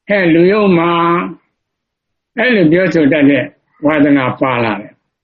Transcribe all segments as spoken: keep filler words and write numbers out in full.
Hey, Luyo Ma, hey, Luyo so that Vadana Pala.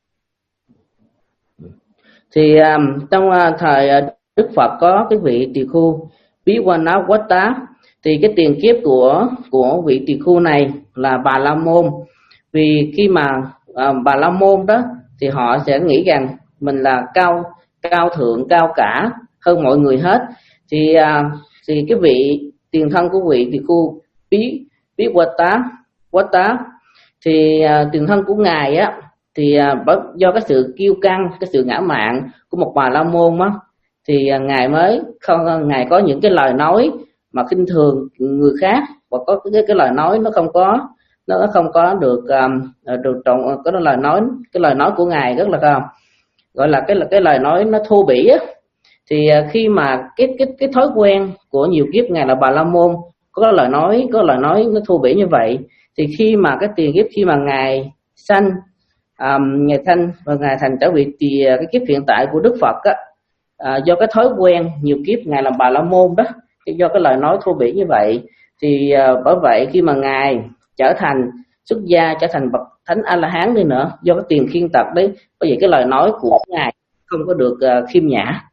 Thì um, trong uh, thời uh, Đức Phật có cái vị tỳ khu Bí Quan Áo Quát Tá, thì cái tiền kiếp của của vị tỳ khu này là Bà La Môn. Vì khi mà uh, Bà La Môn đó thì họ sẽ nghĩ rằng mình là cao cao thượng cao cả hơn mọi người hết. Thì uh, thì cái vị tiền thân của vị tỳ khu Bí Bí Quát Tá Quát Tá thì uh, tiền thân của ngài á thì uh, do cái sự kiêu căng, cái sự ngã mạn của một Bà La Môn á, thì uh, ngài mới không ngài có những cái lời nói mà khinh thường người khác, và có cái cái lời nói nó không có nó không có được um, được trọng có lời nói cái lời nói của ngài rất là uh, gọi là cái là cái lời nói nó thô bỉ á. Thì uh, khi mà cái cái cái thói quen của nhiều kiếp ngài là Bà La Môn có lời nói có lời nói nó thô bỉ như vậy, thì khi mà cái tiền kiếp khi mà ngài sanh um, ngài sanh và ngài thành trở vị thì cái kiếp hiện tại của Đức Phật á, uh, do cái thói quen nhiều kiếp ngài làm Bà La Môn đó, do cái lời nói thô bỉ như vậy, thì uh, bởi vậy khi mà ngài trở thành xuất gia, trở thành bậc thánh A La Hán đi nữa, do cái tiền khiên tật đấy, bởi vậy cái lời nói của ngài không có được uh, khiêm nhã.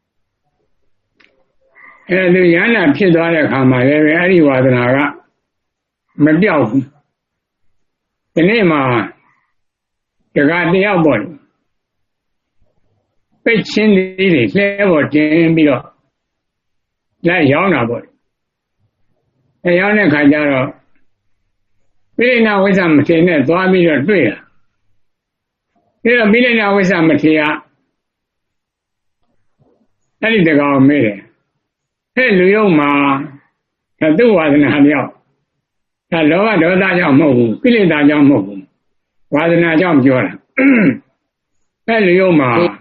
Hey, the Yana Pidore Kama, every Vadana, Mabio. The name of the Gadia boy. Pitching the level in below. Like Yana boy. The Yana Kajaro. Really now with some material, so I mean a prayer. You're a millionaire with some material. That is the government. Hey, Luyo Ma, that do was an idea. That lower the other move, Billy Daja move. Was an idea Jora. Hey, Luyo Ma.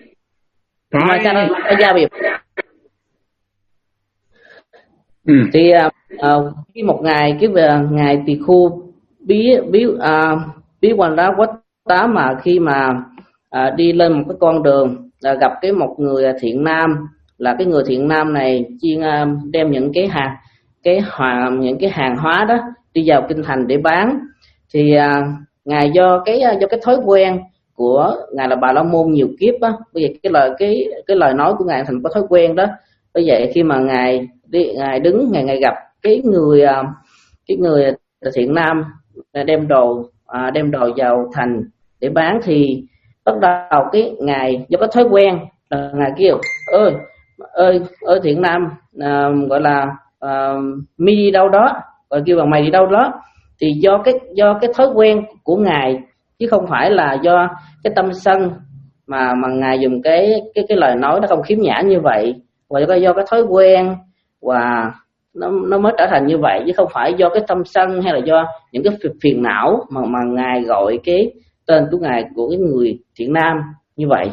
Thì uh, khi một ngày cái uh, ngày tỳ khu bí bí uh, bí Quan Áo Quát Tá mà khi mà uh, đi lên một cái con đường uh, gặp cái một người thiện nam, là cái người thiện nam này chuyên uh, đem những cái hàng cái hàng những cái hàng hóa đó đi vào kinh thành để bán. Thì uh, ngài do cái uh, do cái thói quen của ngài là Bà La Môn nhiều kiếp á, bởi vậy cái lời cái cái lời nói của ngài thành có thói quen đó. Bởi vậy khi mà ngài đi ngài đứng ngài ngài gặp cái người uh, cái người thiện nam đem đồ à, đem đồ vào thành để bán, thì bắt đầu cái ngài do có thói quen là ngài kêu ơi ơi ơi thiện nam, à, gọi là à, mi đi đâu đó, gọi kêu bằng mày đi đâu đó. Thì do cái do cái thói quen của ngài chứ không phải là do cái tâm sân mà mà ngài dùng cái cái cái lời nói nó không khiếm nhã như vậy, và do, do cái thói quen và nó nó mới trở thành như vậy, chứ không phải do cái tâm sân hay là do những cái phiền não mà mà ngài gọi cái tên của ngài của cái người thiện nam như vậy.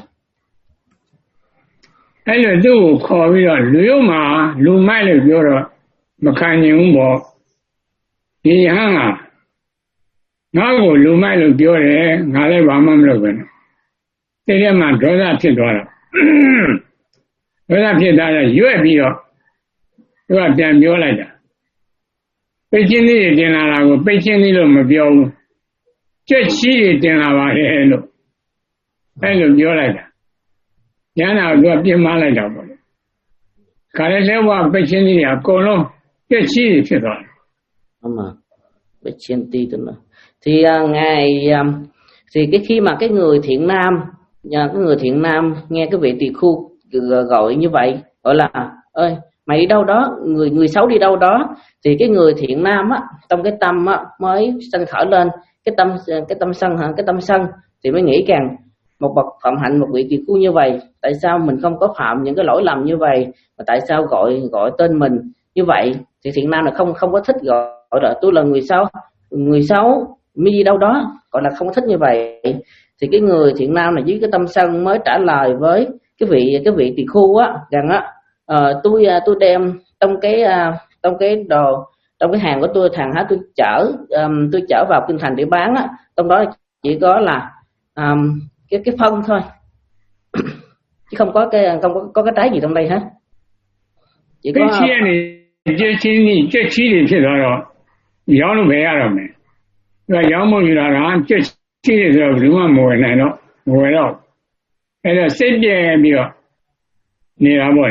Cái này tôi khó bây giờ lưu mà lưu mai được vô rồi mà khai những bộ thì hăng à nó của lưu mai được vô rồi ngài lại bảo mầm được vậy thế nên mà đối raဖြစ်သွား了đối raဖြစ်သွား了ရွက်ပြီးတော့သူကပြန်ပြောလိုက်တာပိတ်ချင်းလေးတွေတင်လာတာကိုပိတ်ချင်းလေးလို့မပြောဘူးကြက်ချီတွေတင်လာပါတယ်လို့အဲ့လိုပြောလိုက်တာညနာကသူကပြင်မလိုက်တာပေါ့ခါလေးလဲဝပိတ်ချင်းလေးတွေအကုန်လုံးကြက်ချီတွေဖြစ်သွားတယ် đúng rồiပိတ်ချင်းtí tức là thì uh, ngài uh, thì cái khi mà cái người thiện nam uh, cái người thiện nam nghe cái vị tỳ khu gọi như vậy, gọi là ơi mày đi đâu đó, người người xấu đi đâu đó, thì cái người thiện nam á trong cái tâm á mới sanh khởi lên cái tâm cái tâm sân hả cái tâm sân thì mới nghĩ rằng một bậc phạm hạnh, một vị tỳ khu như vậy, tại sao mình không có phạm những cái lỗi lầm như vậy, mà tại sao gọi gọi tên mình như vậy? Thì thiện nam là không không có thích gọi gọi là tôi là người xấu, người xấu mi đi đâu đó, gọi là không có thích như vậy. Thì cái người thiện nam này với cái tâm sân mới trả lời với cái vị cái vị tỳ khu á rằng á uh, tôi tôi đem trong cái uh, trong cái đồ trong cái hàng của tôi, hàng hóa tôi chở um, tôi chở vào kinh thành để bán á, trong đó chỉ có là um, cái cái phân thôi chứ không có cái không có, có cái trái gì trong đây hết, chỉ có cái chi này cái chi này cái chi nàyဖြစ်သွားတော့ရောင်းလို့ပဲရတော့မယ်သူကရောင်းဖို့ယူလာတာပြည့်ရှိတယ်ဆိုတော့ဘယ်မှမဝယ်နိုင်တော့မဝယ်တော့အဲ့တော့စိတ်ပြည့်ပြီးတော့နေတာပေါ့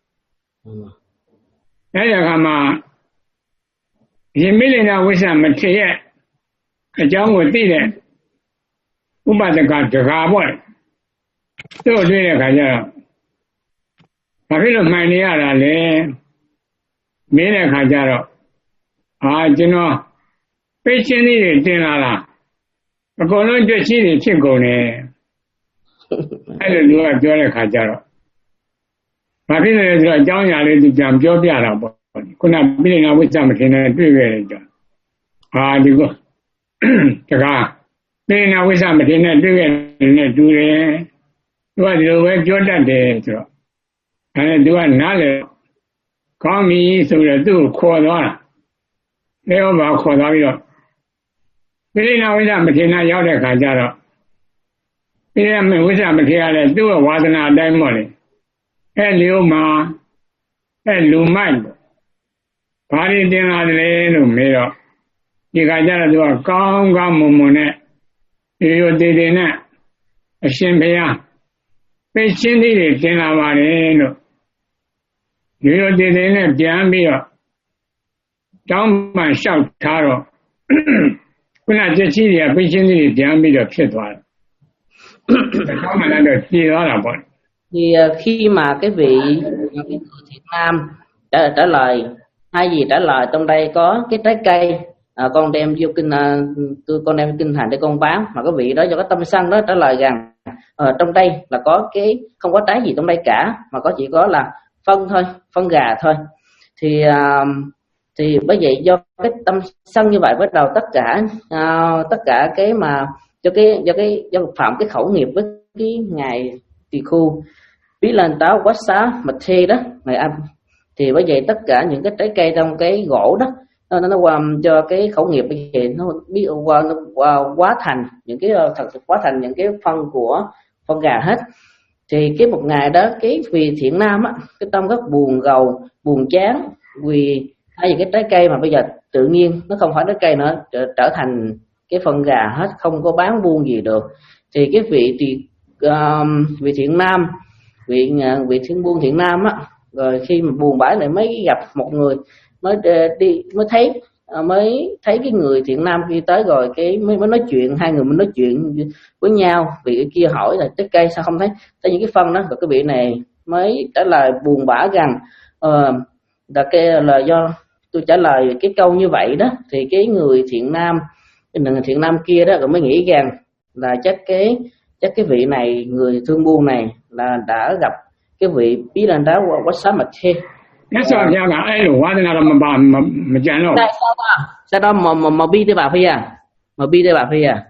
အဲ့ဒီအခါမှာရင်မိလင်နာဝိသမထေရအကြောင်းကိုသိတဲ့ဥပဒကတကားပေါ့သူ့တွေ့တဲ့အခါကျတော့ဘာဖြစ်လို့မှန်နေရတာလဲမင်းတဲ့အခါကျတော့အာကျွန်တော်ပိတ်ချင်းလေးတွေတင်လာတာအကုန်လုံးကြွချီးတွေဖြစ်ကုန်တယ်အဲ့လိုလူကပြောတဲ့အခါကျတော့ဘာဖြစ်လဲဆိုတော့အကြောင်းအရာလေးသူပြန်ပြောပြတာပေါ့ခုနမိလင်နာဝိသမထေရနဲ့တွေ့ခဲ့တယ်ကြောဟာဒီကတကားမိလင်နာဝိသမထေရနဲ့တွေ့ခဲ့တယ်နဲ့တူတယ်သူကဒီလိုပဲပြောတတ်တယ်ဆိုတော့အဲဒါသူကနားလေကောင်းပြီဆိုတော့သူ့ကိုခေါ်သွားတာလေဟောပါခေါ်သွားပြီးတော့မိလင်နာဝိသမထေရရောက်တဲ့ခါကျတော့မိလင်နာဝိသမထေရလည်းသူ့ရဲ့ဝါဒနာအတိုင်းပေါ့လေအဲလျောမှာအဲလူမိုက်ဘာတွေတင်လာတယ်လို့မေးတော့ဒီခါကျတော့သူကကောင်းကောင်းမွန်မွန်နဲ့ဒီလိုတည်တည်နဲ့အရှင်ဘုရားပိတ်ချင်းလေးတွေတင်လာပါတယ်လို့ဒီလိုတည်တည်နဲ့ပြန်ပြီးတော့တောင်းပန်လျှောက်ထားတော့ခုနချက်ချင်းတွေကပိတ်ချင်းလေးတွေပြန်ပြီးတော့ဖြစ်သွားတယ်။တောင်းပန်တော့ပြေသွားတာပေါ့ thì khi mà cái vị cái người Thiện Nam trả, trả lời hai gì trả lời trong đây có cái trái cây à, con đem vô kinh à, tôi con đem kinh thành để con bán mà cái vị đó do cái tâm sân đó trả lời rằng à, trong đây là có cái không có trái gì trong đây cả mà có chỉ có là phân thôi phân gà thôi thì à, thì bởi vậy do cái tâm sân như vậy bắt đầu tất cả à, tất cả cái mà cho cái do cái do phạm cái khẩu nghiệp với cái ngài tỳ khu bí lên táo quá xá mật thê đó ngày âm thì bởi vậy tất cả những cái trái cây trong cái gỗ đó nó nó qua cho cái khẩu nghiệp bây giờ nó biết qua nó qua quá thành những cái thật sự quá thành những cái phân của phân gà hết thì cái một ngày đó cái vị Thiện Nam á cái tâm rất buồn gầu buồn chán vì hay những cái trái cây mà bây giờ tự nhiên nó không phải trái cây nữa trở, trở thành cái phân gà hết không có bán buôn gì được thì cái vị thì uh, vị Thiện Nam vị vị Thiên Buôn Thiện Nam á rồi khi mà buồn bã lại mới gặp một người mới đi mới thấy mới thấy cái người Thiện Nam kia tới rồi cái mới mới nói chuyện hai người mới nói chuyện với nhau vị kia hỏi là trái cây sao không thấy thấy những cái phân đó rồi cái vị này mới trả lời buồn bã rằng ờ, là cái là do tôi trả lời cái câu như vậy đó thì cái người Thiện Nam cái người Thiện Nam kia đó rồi mới nghĩ rằng là chắc cái chắc cái vị này người thương buôn này là đã gặp cái vị bí lan đá quá xá mật thê. Cái sao theo là ai lũ quá thì nào mà bà mà mà chán đâu? Tại sao đó? Sao đó mà mà mà bi tới bà phi à? Mà bi tới bà phi à?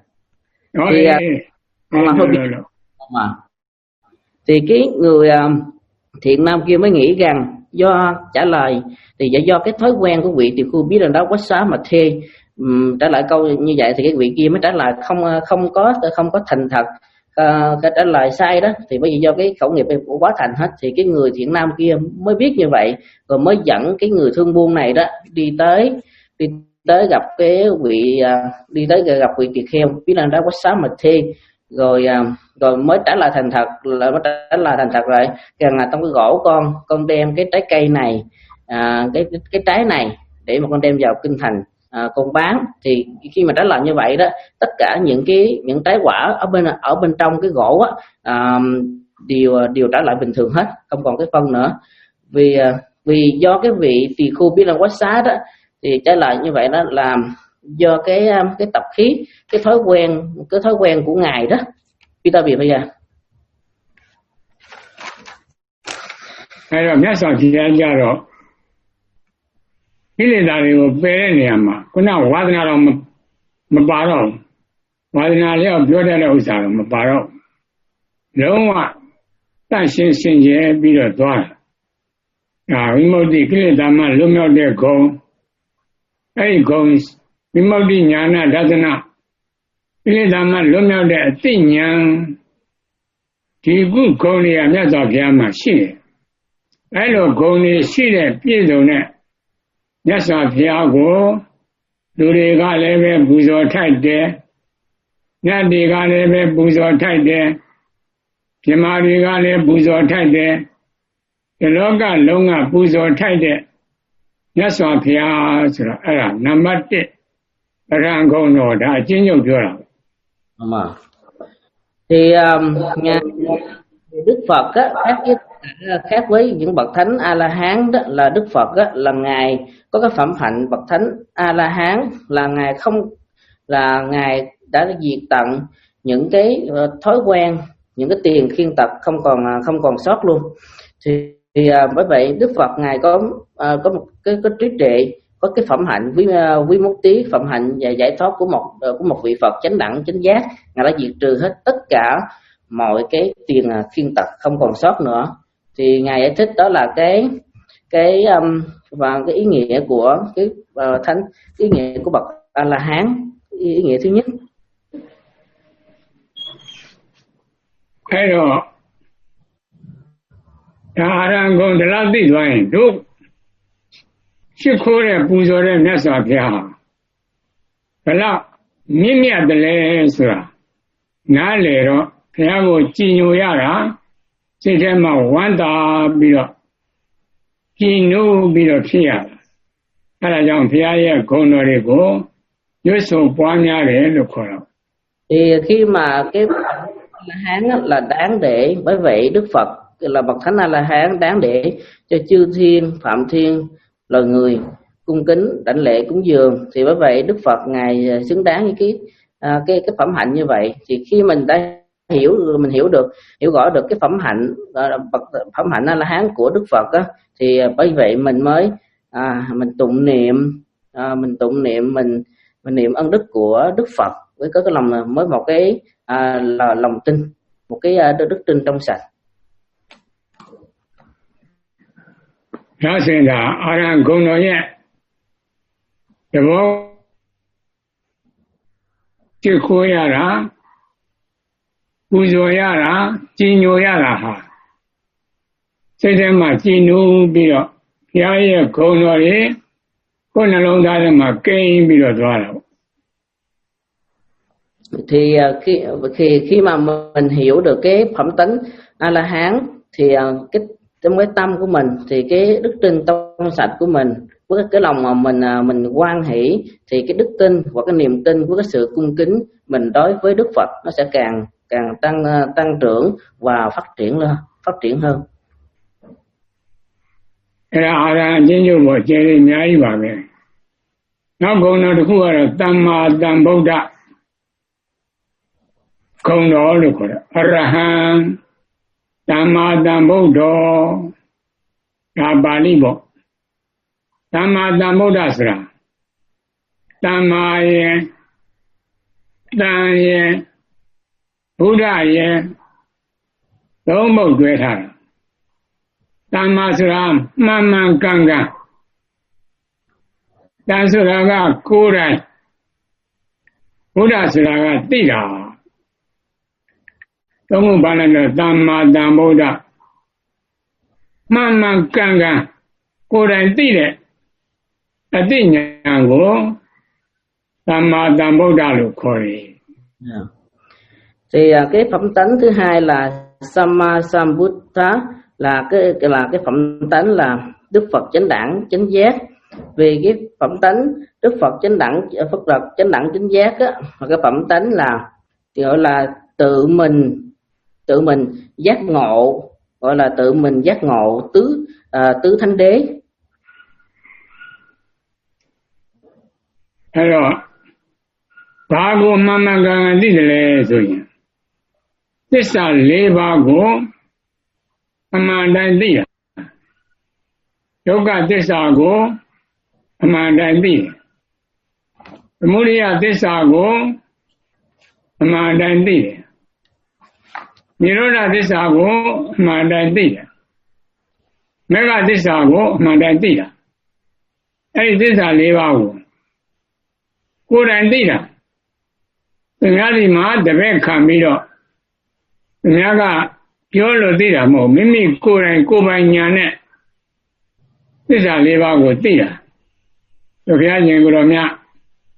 Thì mà thôi bi mà thì cái người Thiện Nam kia mới nghĩ rằng do trả lời thì do cái thói quen của vị tỳ khu bí lan đá quá xá mật thê um, trả lời câu như vậy thì cái vị kia mới trả lời không không có không có thành thật. Uh, cái trả lời sai đó thì bởi vì do cái khẩu nghiệp của quá thành hết thì cái người Thiện Nam kia mới biết như vậy rồi mới dẫn cái người thương buôn này đó đi tới đi tới gặp cái vị uh, đi tới gặp vị tỳ kheo bí lan đá quá xá mật thê rồi uh, rồi mới trả lời thành thật là mới trả lời thành thật rồi rằng là trong cái gỗ con con đem cái trái cây này uh, cái cái trái này để mà con đem vào kinh thành À, con bán thì khi mà trả lời như vậy đó tất cả những cái những trái quả ở bên ở bên trong cái gỗ á, à, đều đều trả lại bình thường hết không còn cái phân nữa vì vì do cái vị tỳ khu bí lan quá xá đó thì trả lời như vậy đó là do cái cái tập khí cái thói quen cái thói quen của ngài đó Peter Việt bây giờ hay là nhất sao chỉ ra rồi cái này là điều về này mà, cái nào hóa ra là mà mà bảo đâu, hóa ra là biểu đạt là sao mà bảo đâu, nếu mà ta xin xin chế bị được thôi, à, vì một tí cái này mà lúc nào để con, ấy con, vì một tí nhà na đã thế nào, cái này mà lúc nào để tin nhang, thì cũng con này là nhất sao kia mà xin, ấy là con này xin để biết rồi nè. Nhất là phía của လူတွေကလည်းပဲပူဇော်ထိုက်တယ်နတ်တွေကလည်းပဲပူဇော်ထိုက်တယ်ပြမာတွေကလည်းပူဇော်ထိုက်တယ်ဒီလောကလုံးကပူဇော်ထိုက်တဲ့မြတ်စွာဘုရားဆိုတော့အဲ့ဒါနံပါတ်တစ်အရဟံဂုဏ်တော်ဒါအချင်းချုပ်ပြောတာမှန်ပါthì um, nhà Đức Phật á, khác với khác với những bậc thánh A La Hán đó là Đức Phật á, là ngài có cái phẩm hạnh bậc thánh A La Hán là ngài không là ngài đã diệt tận những cái uh, thói quen những cái tiền khiên tật không còn uh, không còn sót luôn thì, thì uh, bởi vậy Đức Phật ngài có uh, có một cái có trí tuệ có cái phẩm hạnh quý uh, quý mốt tí phẩm hạnh và giải thoát của một uh, của một vị Phật chánh đẳng chánh giác ngài đã diệt trừ hết tất cả mọi cái tiền uh, khiên tật không còn sót nữa thì ngài giải thích đó là cái cái um, và cái ý nghĩa của cái uh, thánh ý nghĩa của bậc A La Hán ý nghĩa thứ nhất အဲ့တော့ဒါအရဟံဂုဏ်ဒီလောက်သိသွားရင်တို့ရှိခိုးတဲ့ပူဇော်တဲ့မြတ်စွာဘုရားဘယ်လောက်မြင့်မြတ်တယ်လဲဆိုတာနားလေတော့ဘုရားကိုကြည်ညိုရတာစိတ်ထဲမှာဝမ်းသာပြီးတော့ကြည်နူးပြီးတော့ဖြစ်ရတာအဲဒါကြောင့်ဘုရားရဲ့ဂုဏ်တော်တွေကိုရွတ်ဆိုပွားများတယ်လို့ခေါ်တော့ thì khi mà cái La Hán là đáng để bởi vậy Đức Phật là bậc thánh A La Hán đáng để cho chư thiên phạm thiên loài người cung kính đảnh lễ cúng dường thì bởi vậy Đức Phật ngài xứng đáng với cái à, cái cái phẩm hạnh như vậy thì khi mình đã hiểu mình hiểu được hiểu rõ được cái phẩm hạnh bậc phẩm hạnh A La Hán của Đức Phật á, thì bởi vậy mình mới à, mình tụng niệm à, mình tụng niệm mình mình niệm ân đức của Đức Phật với có cái lòng mới một cái à, là lòng tin một cái à, đức tin trong sạch. ဒါဆိုရင်ဒါအာရဟံဂုဏ်တော်ရဲ့သဘောကြည့်ခိုးရတာပူဇော်ရတာကြည်ညိုရတာဟာစိတ်ထဲမှာကြည်နူးပြီးတော့ဘုရားရဲ့ဂုဏ်တော်တွေကိုယ်နှလုံးသားထဲမှာကိန်းပြီးတော့သွားတာပေါ့ thì khi khi khi mà mình hiểu được cái phẩm tánh A La Hán thì cái trong cái tâm của mình thì cái đức tin trong sạch của mình với cái lòng mà mình mình hoan hỷ thì cái đức tin và cái niềm tin với cái sự cung kính mình đối với Đức Phật nó sẽ càng càng tăng tăng trưởng và phát triển lên phát triển hơn. အဲ့ဒါအာရဟံကျင့်ကြံဖို့ကျေရည်အများကြီးပါပဲနောက်ဂုဏ်တော်တစ်ခုကတော့သမ္မာသမ္ဗုဒ္ဓဂုဏ်တော်လို့ခေါ်တယ်အရဟံသမ္မာသမ္ဗုဒ္ဓဒါပါဠိပေါ့သမ္မာသမ္ဗုဒ္ဓဆိုတာသမ္မာရဲ့တန်ရဲ့ဘုရားရဲ့သုံးပုဒ်တွဲထားတာသမ္မာဆိုတာမှန်မှန်ကန်ကန်တန်ဆိုတာကကိုယ်တိုင်ဘုရားဆိုတာကသိတာသုံးခုပါဠိနဲ့သမ္မာသမ္ဗုဒ္ဓမှန်မှန်ကန်ကန်ကိုယ်တိုင်သိတဲ့အသိဉာဏ်ကိုသမ္မာသမ္ဗုဒ္ဓလို့ခေါ်တယ် thì cái phẩm tánh thứ hai là Samma Sambuddha là cái là cái phẩm tánh là Đức Phật chánh đẳng chánh giác vì cái phẩm tánh Đức Phật chánh đẳng Phật Phật chánh đẳng chánh giác á là cái phẩm tánh là gọi là tự mình tự mình giác ngộ gọi là tự mình giác ngộ tứ à, tứ thánh đế. အဲ့တော့ဘာကိုမှန်မှန်ကန်ကန်သိတယ်လဲဆိုရင်သစ္စာလေးပါးကိုအမှန်တိုင်းသိတာဒုက္ခသစ္စာကိုအမှန်တိုင်းသိတယ်သမုဒယသစ္စာကိုအမှန်တိုင်းသိတယ်နိရောဓသစ္စာကိုအမှန်တိုင်းသိတယ်မေဃသစ္စာကိုအမှန်တိုင်းသိတာအဲ့ဒီသစ္စာလေးပါးကိုကိုယ်တိုင်သိတာသူများဒီမှာတပည့်ခံပြီးတော့သူများကပြောလို့သိတာမဟုတ်မိမိကိုယ်တိုင်ကိုယ်ပိုင်ဉာဏ်နဲ့သစ္စာလေးပါးကိုသိတာတို့ဘုရားရှင်ကိုယ်တော်မြတ်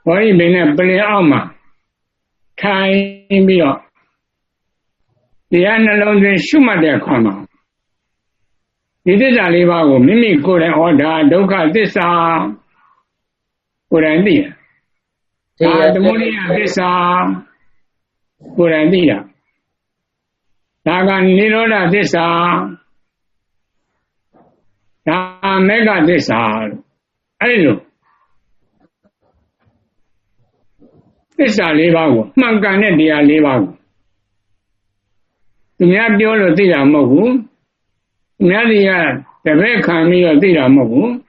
ဘောဓိပင်နဲ့ပလင်အောက်မှာထိုင်ပြီးတော့တရားနှလုံးသွင်းရှုမှတ်တဲ့အခါမှာဒီသစ္စာလေးပါးကိုမိမိကိုယ်တိုင်ဟောဒါဒုက္ခသစ္စာကိုယ်တိုင်သိတယ်ဒါသမုဒိယသစ္စာကိုယ်တိုင်သိတာဒါကနိရောဓသစ္စာဒါမေဃသစ္စာအဲ့လိုသစ္စာလေးပါးကိုမှန်ကန်တဲ့တရားလေးပါးကိုသူများပြောလို့သိတာမဟုတ်ဘူးသူများတွေကတပည့်ခံပြီးတော့သိတာမဟုတ်ဘူး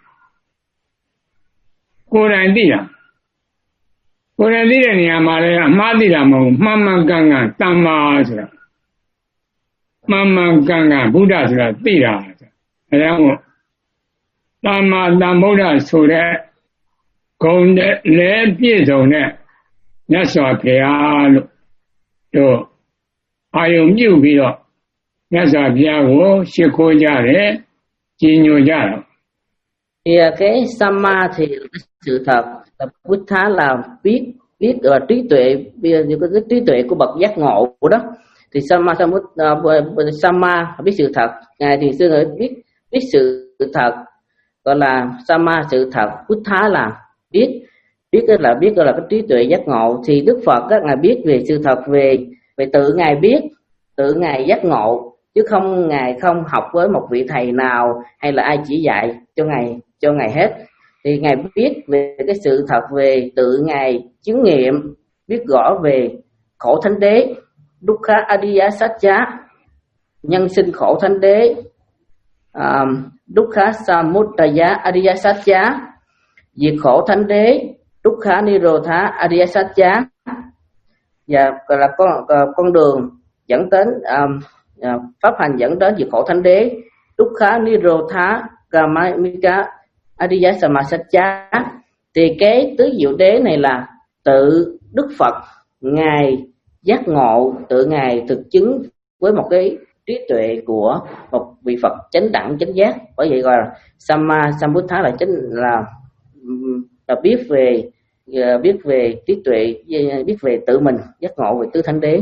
ကိုယ်တိုင်သိတာကိုယ်တိုင်သိတဲ့နေရာမှာလည်းအမှားသိတာမဟုတ်ဘူးမှန်မှန်ကန်ကန်တမ္မာဆိုတာမှန်မှန်ကန်ကန်ဘုရားဆိုတာသိတာအဲဒါမို့တမ္မာတမ္ဗုဒ္ဓဆိုတဲ့ဂုဏ်နဲ့လည်းပြည့်စုံတဲ့မြတ်စွာဘုရားလို့တို့အာယုံပြုပြီးတော့မြတ်စွာဘုရားကိုရှ िख ိုးကြတယ်ကြီးညိုကြတယ် Thì cái Samma thì cái sự thật là Buddha là biết biết uh, trí tuệ bây giờ cái trí tuệ của bậc giác ngộ của đó thì Samma uh, Samma biết sự thật ngài thì xưa người biết biết sự thật gọi là Samma sự thật Buddha là biết biết là biết gọi là cái trí tuệ giác ngộ thì Đức Phật các ngài biết về sự thật về về tự ngài biết tự ngài giác ngộ chứ không ngài không học với một vị thầy nào hay là ai chỉ dạy cho ngài cho ngài hết thì ngài biết về cái sự thật về tự ngài chứng nghiệm biết rõ về khổ thánh đế Dukkha Adiya Satcha nhân sinh khổ thánh đế um, Dukkha Samudaya Adiya Satcha diệt khổ thánh đế Dukkha Nirodha Adiya Satcha và gọi là con con đường dẫn đến um, uh, pháp hành dẫn đến diệt khổ thánh đế Dukkha Nirodha Gamamika Adiya Samasaccha thì cái tứ diệu đế này là tự Đức Phật ngài giác ngộ tự ngài thực chứng với một cái trí tuệ của một vị Phật chánh đẳng chánh giác bởi vậy gọi là Samma Sambuddha là chính là là biết về biết về trí tuệ biết về tự mình giác ngộ về tứ thánh đế.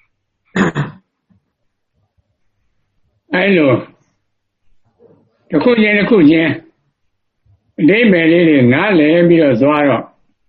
Ai lôတစ်ခုချင်းတစ်ခုချင်းအဓိပ္ပာယ်လေးတွေနားလည်ပြီးတော့သွားတော့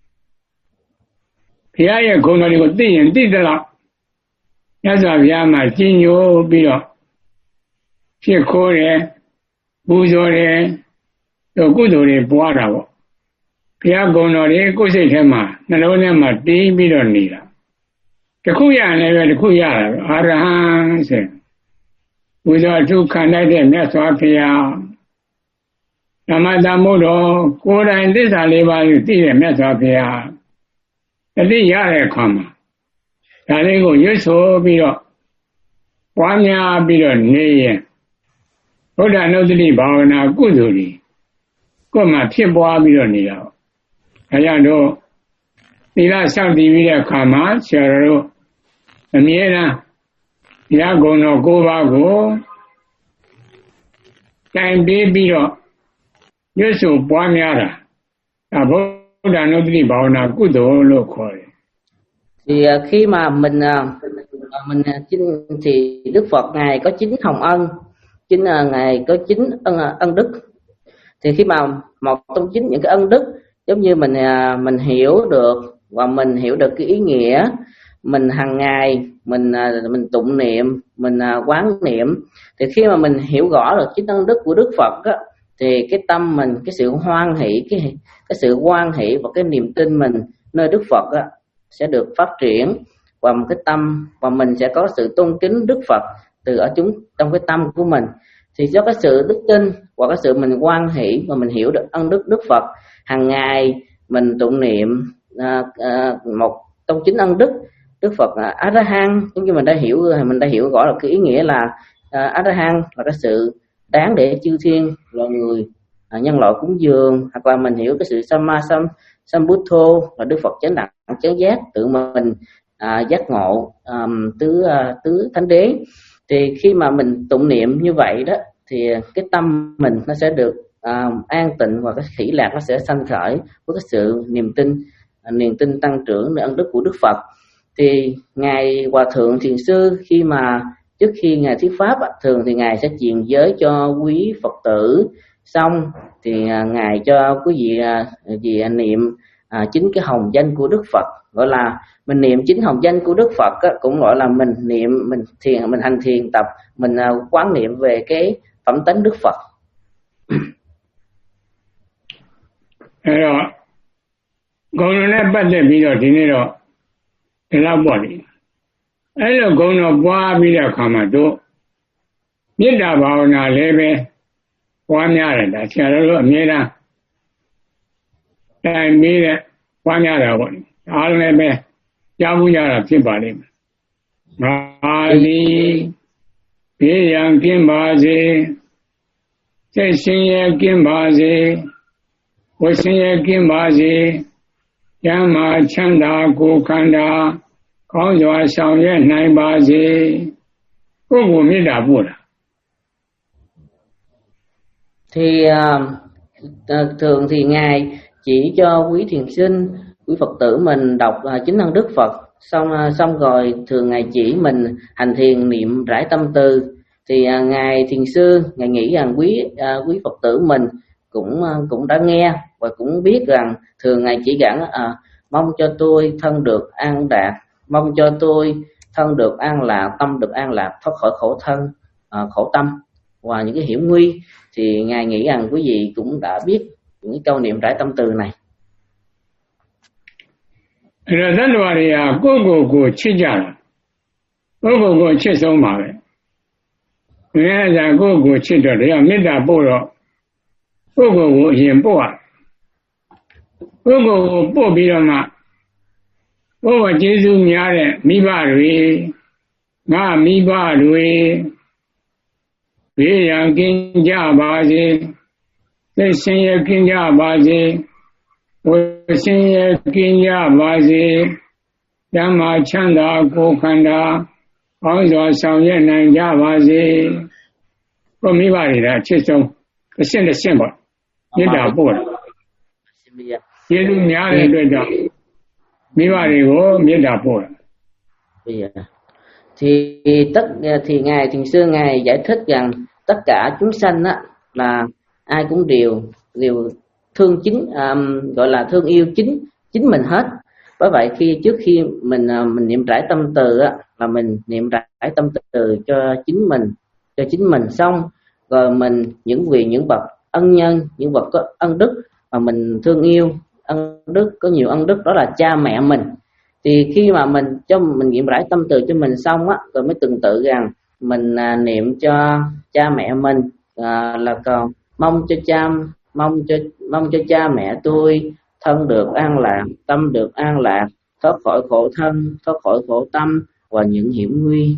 ဘုရားရဲ့ဂုဏ်တော်တွေကိုသိရင်သိသလောက်မြတ်စွာဘုရားမှာကြီးညိုပြီးတော့ဖြစ်ခိုးတယ်ပူဇော်တယ်တို့ကုသိုလ်တွေပွားတာပေါ့ဘုရားဂုဏ်တော်တွေကိုယ်စိတ်ထဲမှာနှလုံးထဲမှာတည်ပြီးတော့နေတာတစ်ခုရရင်လည်းပဲတစ်ခုရတာအာရဟံဆိုပူဇော်ထုခံတတ်တဲ့မြတ်စွာဘုရားဓမ္မတမို့တော့ကိုယ်တိုင်သစ္စာလေးပါးကိုသိတဲ့မြတ်စွာဘုရားတတိရတဲ့အခါမှာဒါလေးကိုရွတ်ဆိုပြီးတော့ပွားများပြီးတော့နေရင်ဘုရားနုတ္တိဘာဝနာကုသိုလ်တွေကိုယ်မှာဖြစ်ပွားပြီးတော့နေတာပေါ့ဒါကြောင့်တော့သီလစောင့်တည်ပြီးတဲ့အခါမှာဆရာတော်တို့အမြဲတမ်းဘုရားဂုဏ်တော်၉ပါးကိုတိုင်ပြီးပြီးတော့ရွတ်ဆိုပွားများတာဒါဘုရားနုတ္တိဘာဝနာကုသိုလ်လို့ခေါ်တယ် thì khi mà mình mình chính thì Đức Phật ngài có chín hồng ân chính ngài có chín ân ân đức thì khi mà một trong chín những cái ân đức giống như mình mình hiểu được và mình hiểu được cái ý nghĩa mình hàng ngày mình mình tụng niệm mình quán niệm thì khi mà mình hiểu rõ được chín ân đức của Đức Phật á, thì cái tâm mình cái sự hoan hỷ cái cái sự hoan hỷ và cái niềm tin mình nơi Đức Phật á, sẽ được phát triển và một cái tâm và mình sẽ có sự tôn kính Đức Phật từ ở chúng trong cái tâm của mình thì do cái sự đức tin và cái sự mình hoan hỷ và mình hiểu được ân đức Đức Phật hàng ngày mình tụng niệm à, à, một trong chín ân đức Đức Phật là A-ra-hăng giống như mình đã hiểu mình đã hiểu rõ là cái ý nghĩa là à, A-ra-hăng là cái sự đáng để chư thiên loài người à, nhân loại cúng dường hoặc là mình hiểu cái sự Samma Sam Sambuddho là Đức Phật chánh đẳng chánh giác tự mình à, giác ngộ um, tứ uh, tứ thánh đế thì khi mà mình tụng niệm như vậy đó thì cái tâm mình nó sẽ được uh, an tịnh và cái khỉ lạc nó sẽ sanh khởi với cái sự niềm tin niềm tin tăng trưởng nơi ân đức của Đức Phật. Thì ngài Hòa thượng Thiền sư khi mà trước khi ngài thuyết pháp thường thì ngài sẽ truyền giới cho quý Phật tử, xong thì ngài cho quý vị vị niệm à, chính cái hồng danh của Đức Phật, gọi là mình niệm chính hồng danh của Đức Phật á, cũng gọi là mình niệm mình thiền mình hành thiền tập mình à, quán niệm về cái phẩm tánh Đức Phật. Thế đó, con nó nè bắt được bây giờ thì này đó, thì là bỏ đi. Ấy là con nó qua bây giờ không mà đâu, biết đã bảo nào lấy về, qua nhà rồi đã xem rồi nghe ra, tại biết là qua nhà rồi bọn, áo lấy về, giáo vụ nhà là thiên bảo đi, mà đi, biết rằng kim bảo gì, cái sinh nhật kim bảo gì, cái sinh nhật kim bảo gì, chăm mà chăm đa cố khăn đa, có do sao nhé này bảo gì, có của biết đã buồn. Thì uh, thường thì ngài chỉ cho quý thiền sinh, quý Phật tử mình đọc uh, chính ân đức Phật, xong uh, xong rồi thường ngài chỉ mình hành thiền niệm rải tâm từ. Thì uh, ngài thiền sư ngài nghĩ rằng quý uh, quý Phật tử mình cũng uh, cũng đã nghe và cũng biết rằng thường ngài chỉ gắn uh, mong cho tôi thân được an đạt, mong cho tôi thân được an lạc, tâm được an lạc, thoát khỏi khổ thân uh, khổ tâm và những cái hiểm nguy. Thì ngài nghĩ rằng quý vị cũng đã biết những câu niệm rải tâm từ này. Rồi tất cả thì à, cô cô cô chết ra, cô cô cô chết sống mà vậy. Nghe rằng cô cô chết rồi thì à, biết đã bộ rồi, cô cô cô hiện bộ à, cô cô cô bộ bị rồi mà, cô cô chết xuống nhà đấy, mi ba rồi, ngã mi ba rồi. Vì rằng kinh gia bà gì, cái sinh nhật kinh gia bà gì, cái sinh nhật kinh gia bà gì, chăm mà chăm đa cố khăn đa, có do sao nhé này gia bà gì, có mấy bà đi ra chết xong, cái sinh là sinh bảo, như đã bộ rồi, như lúc nhà này đối đó, mấy bà đi có như đã bộ rồi. Bây giờ thì tất thì ngài thiền sư ngài giải thích rằng tất cả chúng sanh á là ai cũng đều đều thương chính um, gọi là thương yêu chính chính mình hết. Bởi vậy khi trước khi mình mình niệm rải tâm từ á là mình niệm rải tâm từ cho chính mình cho chính mình xong rồi mình những vị những bậc ân nhân, những bậc có ân đức mà mình thương yêu, ân đức có nhiều ân đức đó là cha mẹ mình. Thì khi mà mình cho mình niệm rải tâm từ cho mình xong á, rồi mới từng tự rằng mình à, niệm cho cha mẹ mình à, là còn mong cho cha mong cho mong cho cha mẹ tôi thân được an lạc, tâm được an lạc, thoát khỏi khổ thân, thoát khỏi khổ tâm và những hiểm nguy.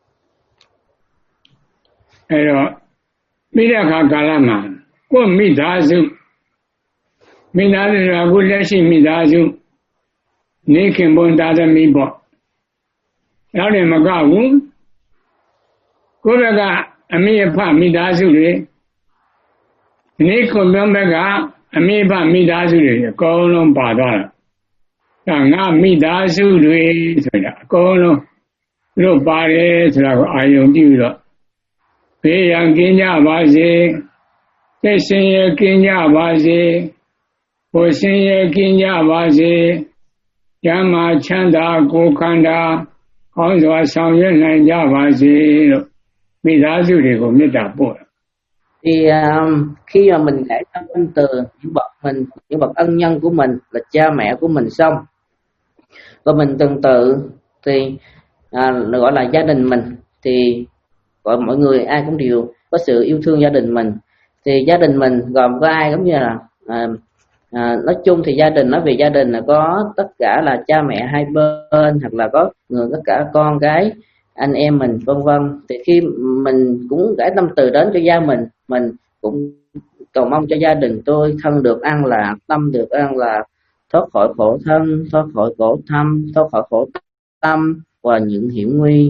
Thế đó, bây giờ cả cả là mà, có mi đa sự, mi đa sự là có lẽ xin mi đa sự. Nếu không muốn ta đã mi bỏ, lão này mà cao cũng, có vẻ cả anh ấy phải mi đa số đấy, nếu không muốn vẻ cả anh ấy phải mi đa số đấy, có lòng bảo đó, là ngã mi đa số đấy, rồi là có lòng, lúc bảo đấy là có ai用điều đó, bây giờ kinh nhà bảo gì, cái sinh nhật kinh nhà bảo gì, cái sinh nhật kinh nhà bảo gì. Chăm mà chăm đa cố khăn đa, có do sao nhé này gia bà gì, mi đa số thì cũng biết đã bộ. Thì um, khi mà mình rải tâm từ những bậc mình, những bậc ân nhân của mình là cha mẹ của mình xong, và mình từng tự thì à, gọi là gia đình mình, thì gọi mọi người ai cũng đều có sự yêu thương gia đình mình. Thì gia đình mình gồm có ai cũng như là à, À, nói chung thì gia đình, nói về gia đình là có tất cả là cha mẹ hai bên, hoặc là có người tất cả con cái anh em mình vân vân. Thì khi mình cũng gửi tâm từ đến cho gia mình mình cũng cầu mong cho gia đình tôi thân được an lạc, tâm được an lạc, thoát khỏi khổ thân, thoát khỏi khổ tâm, thoát khỏi khổ tâm và những hiểm nguy.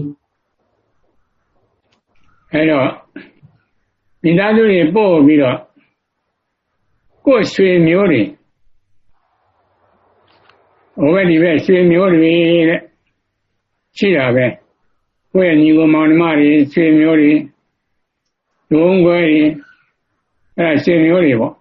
Thế đó, mi đa số thì bộ bị đó, có suy miêu đi, ဟိုဘက်ဒီဘက်ဆွေမျိုးတွေတဲ့ရှိတာပဲကိုယ့်ရဲ့ညီကိုမောင်နှမတွေဆွေမျိုးတွေဒုံခွဲတွေအဲ့ဒါဆွေမျိုးတွေပေါ့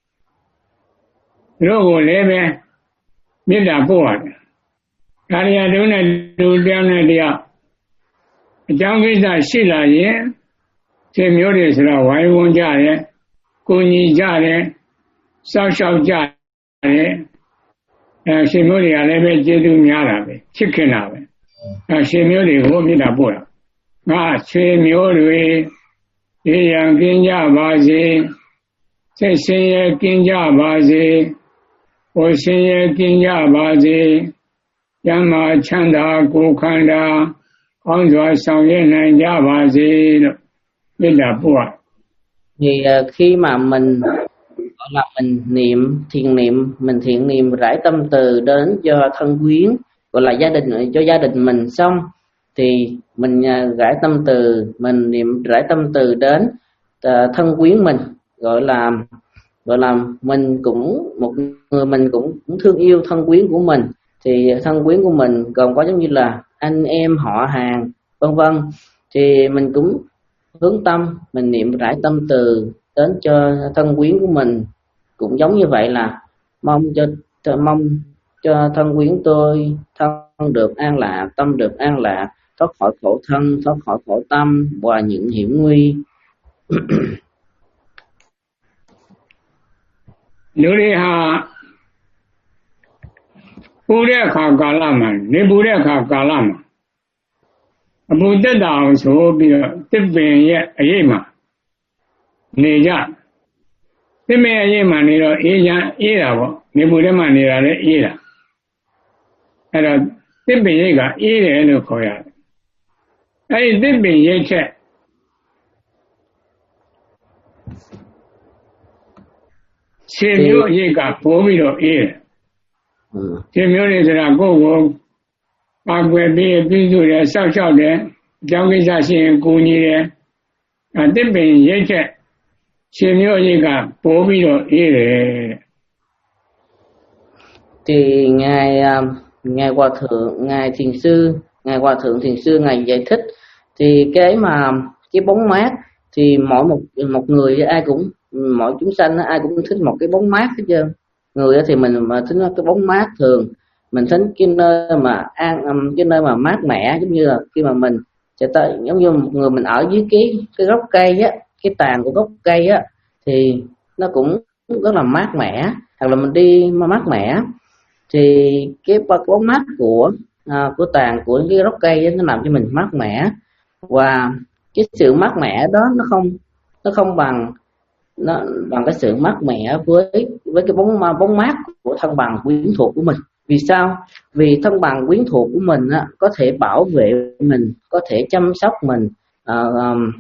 သူတို့ကိုလည်းပဲမေတ္တာပို့ရတယ်ဒါရီယာတုံးနဲ့တူတရားနဲ့တရားအကြောင်းကိစ္စရှိလာရင်ဆွေမျိုးတွေဆိုတော့ဝိုင်းဝန်းကြတယ်ကိုညီကြတယ်စောက်ရှောက်ကြတယ်အဲဆွေမျိုးတွေကလည်းပဲကျေးဇူးများတာပဲချစ်ခင်တာပဲအဲဆွေမျိုးတွေကိုမေတ္တာပို့တာငါဆွေမျိုးတွေအေးရန်ကင်းကြပါစေစိတ်ဆင်းရဲကင်းကြပါစေကိုယ်ဆင်းရဲကင်းကြပါစေကျမ်းမာချမ်းသာကိုယ်ခန္ဓာကောင်းစွာဆောင်ရွက်နိုင်ကြပါစေလို့မေတ္တာပို့ Thì uh, khi mà mình gọi là mình niệm thiền niệm mình thiện niệm rải tâm từ đến cho thân quyến gọi là gia đình cho gia đình mình xong thì mình uh, rải tâm từ mình niệm rải tâm từ đến uh, thân quyến mình gọi là gọi là mình cũng một người mình cũng, cũng thương yêu thân quyến của mình thì thân quyến của mình gồm có giống như là anh em họ hàng vân vân thì mình cũng hướng tâm mình niệm rải tâm từ đến cho thân quyến của mình cũng giống như vậy là mong cho, cho mong cho thân quyến tôi thân được an lạc tâm được an lạc thoát khỏi khổ thân thoát khỏi khổ tâm và những hiểm nguy လူတွေဟာပူတဲ့အခါကာလမှာနေပူတဲ့အခါကာလမှာအပူတက်တာအောင်ဆိုပြီးတော့တစ်ပင်ရဲ့အရေးမှာနေကြတစ်ပင်အရေးမှာနေတော့အေးရန်အေးတာပေါ့နေပူထဲမှာနေတာလည်းအေးတာအဲ့တော့တစ်ပင်ရိတ်ကအေးတယ်လို့ခေါ်ရတယ်အဲ့ဒီတစ်ပင်ရိတ်ချက်ရှင်မျိုးအရေးကပိုးပြီးတော့အေးတယ်ရှင်မျိုးတွေဆိုတာကိုယ့်ကိုပါကွယ်ပြီးပြီးစုတယ်ဆောက်ရှောက်တယ်အကြောင်းကိစ္စရှိရင်ကူညီတယ်အဲတစ်ပင်ရိတ်ချက်ရှင်မျိုးအရေးကပိုးပြီးတော့အေးတယ် thì ngài ngài hòa thượng ngài thiền sư ngài hòa thượng thiền sư ngài giải thích thì cái mà cái bóng mát thì mỗi một một người ai cũng mỗi chúng sanh ai cũng thích một cái bóng mát hết trơn người thì mình mà thích cái bóng mát thường mình thích cái nơi mà an cái nơi mà mát mẻ giống như là khi mà mình sẽ tới giống như một người mình ở dưới cái cái gốc cây á cái tàn của gốc cây á thì nó cũng rất là mát mẻ hoặc là mình đi mà mát mẻ thì cái bóng mát của à, của tàn của cái gốc cây ấy, nó làm cho mình mát mẻ và cái sự mát mẻ đó nó không nó không bằng nó bằng cái sự mát mẻ với với cái bóng bóng mát của thân bằng quyến thuộc của mình. Vì sao? Vì thân bằng quyến thuộc của mình á, có thể bảo vệ mình, có thể chăm sóc mình. Uh, um...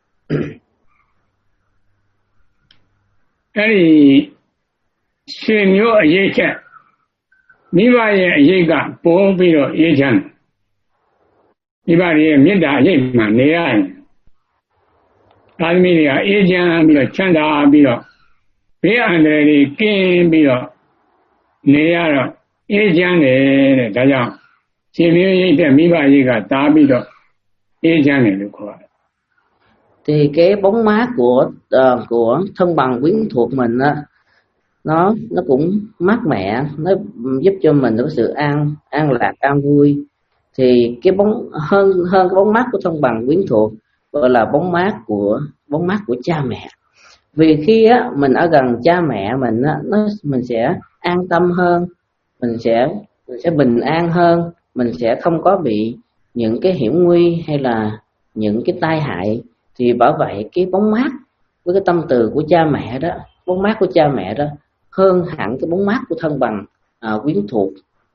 အဲ့ဒီရှင်မျိုးအရေးချက်မိဘရဲ့အရေးကပိုးပြီးတော့အေးချမ်းမိဘရဲ့မေတ္တာအရေးမှနေရရင်သာသမီတွေကအေးချမ်းပြီးတော့ချမ်းသာပြီးတော့ဘေးအန္တရာယ်တွေကင်းပြီးတော့နေရတော့အေးချမ်းတယ်တဲ့ဒါကြောင့်ရှင်မျိုးရိတ်တဲ့မိဘရိတ်ကတားပြီးတော့အေးချမ်းတယ်လို့ခေါ်တယ် thì cái bóng mát của uh, của thân bằng quyến thuộc mình á nó nó cũng mát mẻ nó giúp cho mình có sự an an lạc an vui thì cái bóng hơn hơn cái bóng mát của thân bằng quyến thuộc gọi là bóng mát của bóng mát của cha mẹ vì khi á mình ở gần cha mẹ mình á nó mình sẽ an tâm hơn mình sẽ mình sẽ bình an hơn mình sẽ không có bị những cái hiểm nguy hay là những cái tai hại thì bởi vậy cái bóng mát với cái tâm từ của cha mẹ đó bóng mát của cha mẹ đó hơn hẳn cái bóng mát của thân bằng uh, quyến thuộc.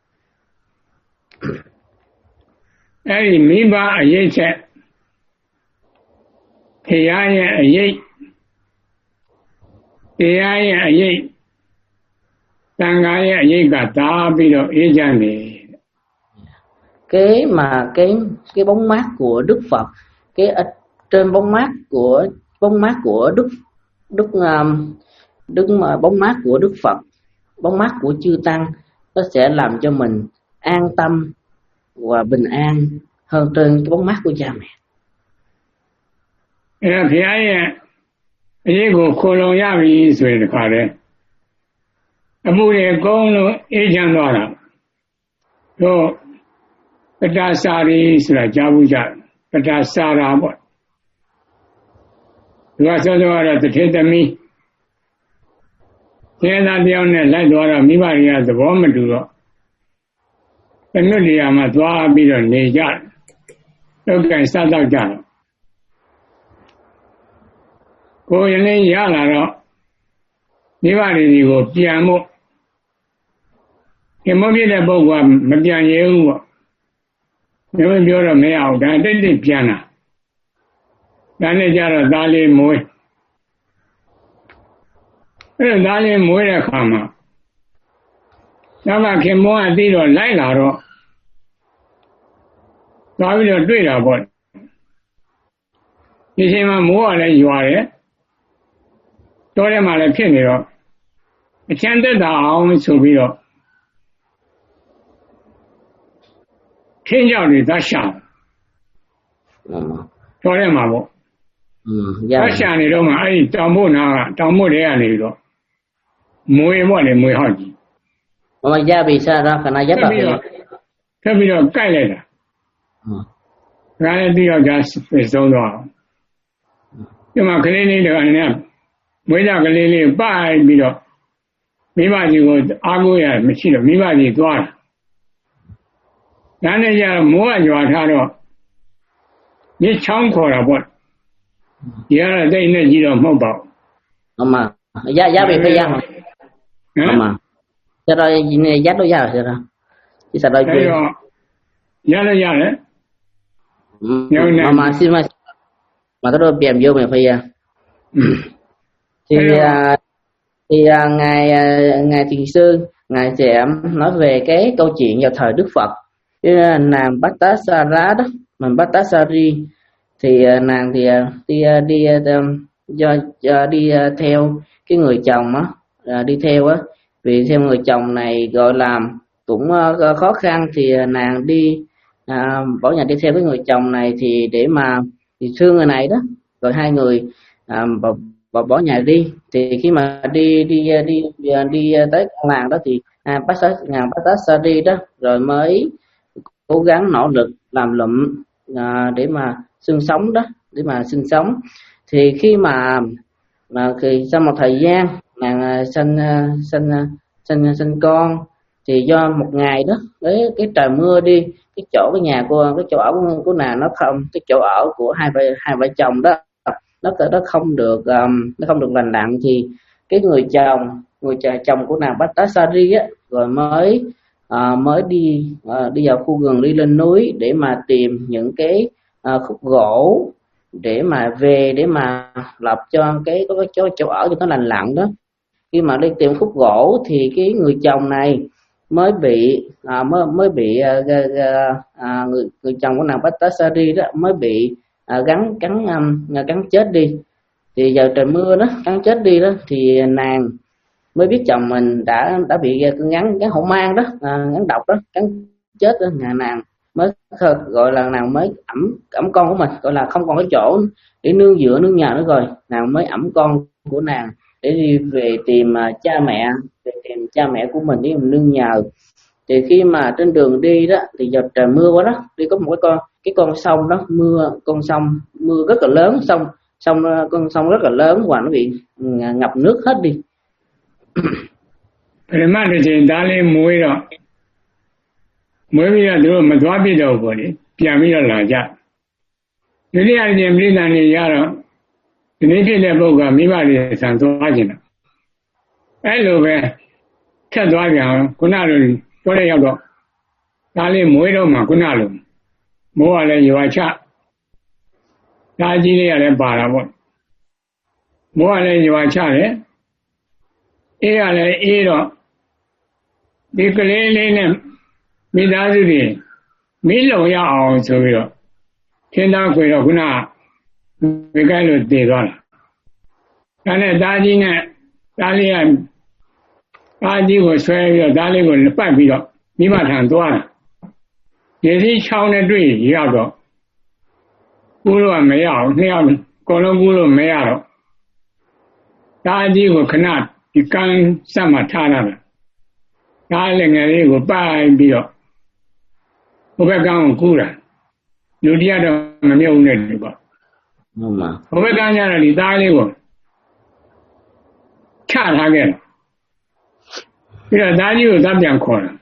အဲ့ဒီမိဘအရေးချက်တရားရဲ့အရေးတရားရဲ့အရေးသံဃာရဲ့အရေးကတားပြီးတော့အေးချမ်းတယ် cái mà cái cái bóng mát của Đức Phật cái trên bóng mát của bóng mát của Đức Đức um, Đức mà bóng mát của Đức Phật bóng mát của chư tăng nó sẽ làm cho mình an tâm và bình an hơn trên cái bóng mắt của cha mẹ. Ê, phía ấy ấy của khô lông ya vì rồi được khá đấy. Amu de con lo ê chán đó là. Rồi Pata Sari là cha bu cha, Pata Sara bộ. Rồi sau đó là thế tâm mi. Thế là điều này lại đó là mi bà riêng là bỏ mất rồi. Cái nước đi mà doa bị rồi nề cha, đâu cái sao đâu cha. Cô yên này giá là đó. Mi bà riêng của pian một. Cái mỗi cái bộ của mà pian nhiều. Nếu màပြောrồi mấy ảo, đã đến đi pian à. Đã nên cha rồi ta lên môi. Rồi ta lên môi là khá mà. Đó là khi môi à tí rồi lại là rồi. Đó bây giờတွေ့là bọn. Thì xem mà môi à lại dọa đấy. Đó là mà lại phiền này rồi. Chẳng tới ta ảo mới xô bí rồi. Thiên giáo thì ta xa. Đó là mà bộ. Ta xa này đâu mà ấy trong mô nào, trong mô đấy à này rồi. Môi mô này môi hỏi gì. Mà gia vì sao đó, khả năng giác bạc này. Thế bây giờ cay lại là. Cái này thì giờ phải sống đó. Nhưng mà cái này được anh em. Mới ra cái này ba bây giờ. Mấy bà gì có ác quy à, mới chỉ được mấy bà gì toa. Cái này giờ mua cho他đó. Như trong khổ là bọn. Giờ là đây này gì đó không bảo. Mà giá giá bị phải giá mà. Mà cho rồi giá đâu giá rồi đó. Chứ sao đâu chứ. Giá đâu giá đấy. Mà mà xin mà mà tôi đâu bèm vô mày phải giá. Thì thì ngài ngài Thiền sư ngài sẽ nói về cái câu chuyện vào thời Đức Phật. Cái nàng Bhattasara đó, mình Bhattasari thì nàng thì đi đi do, do đi theo cái người chồng á, đi theo á, vì theo người chồng này gọi là cũng khó khăn thì nàng đi à, bỏ nhà đi theo cái người chồng này thì để mà thì thương người này đó, rồi hai người à, bỏ, bỏ bỏ nhà đi. Thì khi mà đi đi đi đi, đi tới con làng đó thì à, nàng Bhattasari đó rồi mới cố gắng nỗ lực làm lụm à, để mà sinh sống đó, để mà sinh sống. Thì khi mà mà thì sau một thời gian nàng sinh sinh sinh sinh con thì do một ngày đó đấy cái trời mưa đi, cái chỗ cái nhà của cái chỗ ở của, của nàng nó không, cái chỗ ở của hai vợ hai vợ chồng đó nó nó không được um, nó không được lành lặn thì cái người chồng người chồng của nàng Bhattasari á rồi mới À, mới đi à, đi vào khu rừng, đi lên núi để mà tìm những cái à, khúc gỗ để mà về để mà lập cho cái có cái chỗ, chỗ ở cho nó lành lặn đó. Khi mà đi tìm khúc gỗ thì cái người chồng này mới bị à, mới mới bị à, à, người, người chồng của nàng Bhattasari đó mới bị à, gắn cắn um, cắn chết đi. Thì giờ trời mưa đó cắn chết đi đó thì nàng mới biết chồng mình đã đã bị ngắn cái hổ mang đó, à, ngắn độc đó, cắn chết đó. Nhà nàng mới gọi là nàng mới ẵm ẵm con của mình, gọi là không còn cái chỗ để nương dựa nương nhờ nữa rồi, nàng mới ẵm con của nàng để đi về tìm uh, cha mẹ, về tìm cha mẹ của mình để mình nương nhờ. Thì khi mà trên đường đi đó thì giờ trời mưa quá đó, đi có một cái con cái con sông đó, mưa con sông mưa rất là lớn, sông sông con sông rất là lớn và nó bị ngập nước hết đi. Rồi mà để trên ta lên muối đó, muối bây giờ tôi mà thoát biết đâu rồi, bây giờ là cha. Nếu như anh em đi làm gì đó, thì nếu như là bố cả mấy bà đi sang thoát gì nữa, ấy luôn về, chắc thoát cái con nào rồi, có lẽ đâu, ta lên muối đâu mà con nào luôn, muối là nhiều cha, ta chỉ là lên bà là bọn, muối là nhiều cha đấy. Ê là ê đó. Đi cái lên lên nè. Mình đã gì đi. Mình lâu ya ảo cho bây giờ. Thiên đạo quay đó cũng là. Vì cái luật đề đó là. Cái này ta chỉ nè. Ta li là. သားကြီးကိုဆွဲပြီးတော့သားလေးကိုပတ်ပြီးတော့မိမထံသွားတာရေစီးချောင်းနဲ့တွေ့ရောက်တော့ကူလို့ကမရအောင်နှစ်ယောက်ကိုလုံးကူလို့မရတော့သားကြီးကိုခဏဒီကန်းဆက်မှထားတာသားလည်းငယ်လေးကိုပတ်ပြီးတော့ဟိုဘက်ကန်းကိုကူတာလူတယောက်တော့မမြုပ်နဲ့တူပါဟုတ်ပါဟိုဘက်ကန်းကျတော့ဒီသားလေးကိုချထားခဲ့တယ်ပြီးတော့သားကြီးကိုသတ်ပြန်ခေါ်တာ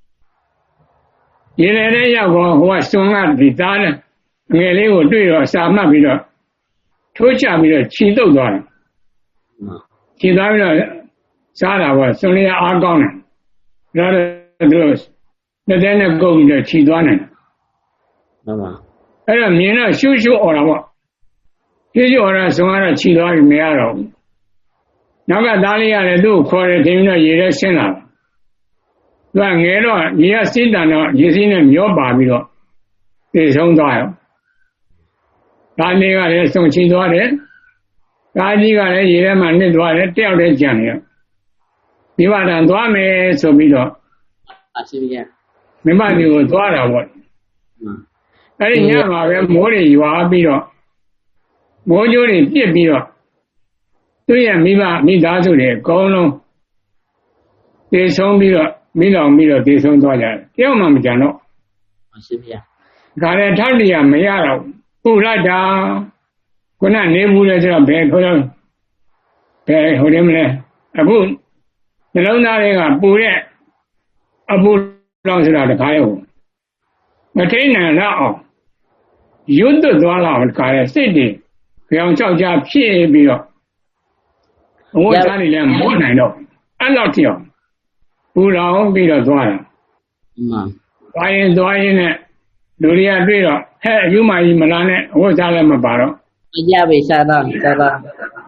ရေလေတဲ့ရောက်တော့ဟိုကစွန်ကဒီသားနဲ့ငယ်လေးကိုတွေ့တော့စာမှတ်ပြီးတော့ထိုးချပြီးတော့ခြိတုပ်သွားတယ်ခြိသွားပြီးတော့စားတာပေါ့စွန်လေးအားကောင်းတယ်ဒါတော့သူတို့လက်ထဲနဲ့ကုပ်ပြီးတော့ခြိသွားတယ်ဟုတ်ပါအဲ့တော့မြင်တော့ရှူးရှူးអော်တာပေါ့ရှူးရှူးអော်တာစွန်ကတော့ခြိသွားပြီးမရတော့ဘူးနောက်ကသားလေးကလည်းသူ့ကိုခေါ်တယ်ထင်ပြီးတော့ရေထဲဆင်းလာသူကငယ်တော့ရေကစိတ်တန်တော့ရေစိနဲ့မျောပါပြီးတော့ပြေဆုံးသွားရောသားလေးကလည်းဆုံးချသွားတယ်သားကြီးကလည်းရေထဲမှာနစ်သွားတယ်တယောက်တည်းကြံနေရောမိဘတန်သွားမယ်ဆိုပြီးတော့အရှိဗျာမိဘတွေကိုသွားတာပေါ့အဲ့ဒီညမှာပဲမိုးတွေရွာပြီးတော့မိုးကြိုးတွေပြစ်ပြီးတော့သူ့ရဲ့မိဘမိသားစုတွေအကုန်လုံးပြေဆုံးပြီးတော့မိလောင်ပြီးတော့ပြေဆုံးသွားကြတယ်တယောက်မှမကြံတော့အရှိဗျာဒါလည်းထောက်တရားမရတော့ပူလိုက်တာခုနနေဘူးလေဆိုတော့ဘယ်ခေါ်တော့ဘယ်ဟိုတယ်မလဲအခုနှလုံးသားတွေကပူတဲ့အပူလောင်ဆိုတာတခါရောမထိန်နိုင်တော့အောင်ရွတ်သွသွားလာတခါရဲစိတ်တွေကြောင်ကြောက်ကြဖြစ်ပြီးတော့အဝတ်စားတွေလည်းမဟုတ်နိုင်တော့အဲ့လောက်ထိအောင်ပူလောင်ပြီးတော့သွားတာမှန်သွားရင်သွားရင်နဲ့လူတွေကတွေ့တော့ဟဲ့အယူမကြီးမလာနဲ့အဝတ်စားလည်းမပါတော့ရပြီစားတော့စားတော့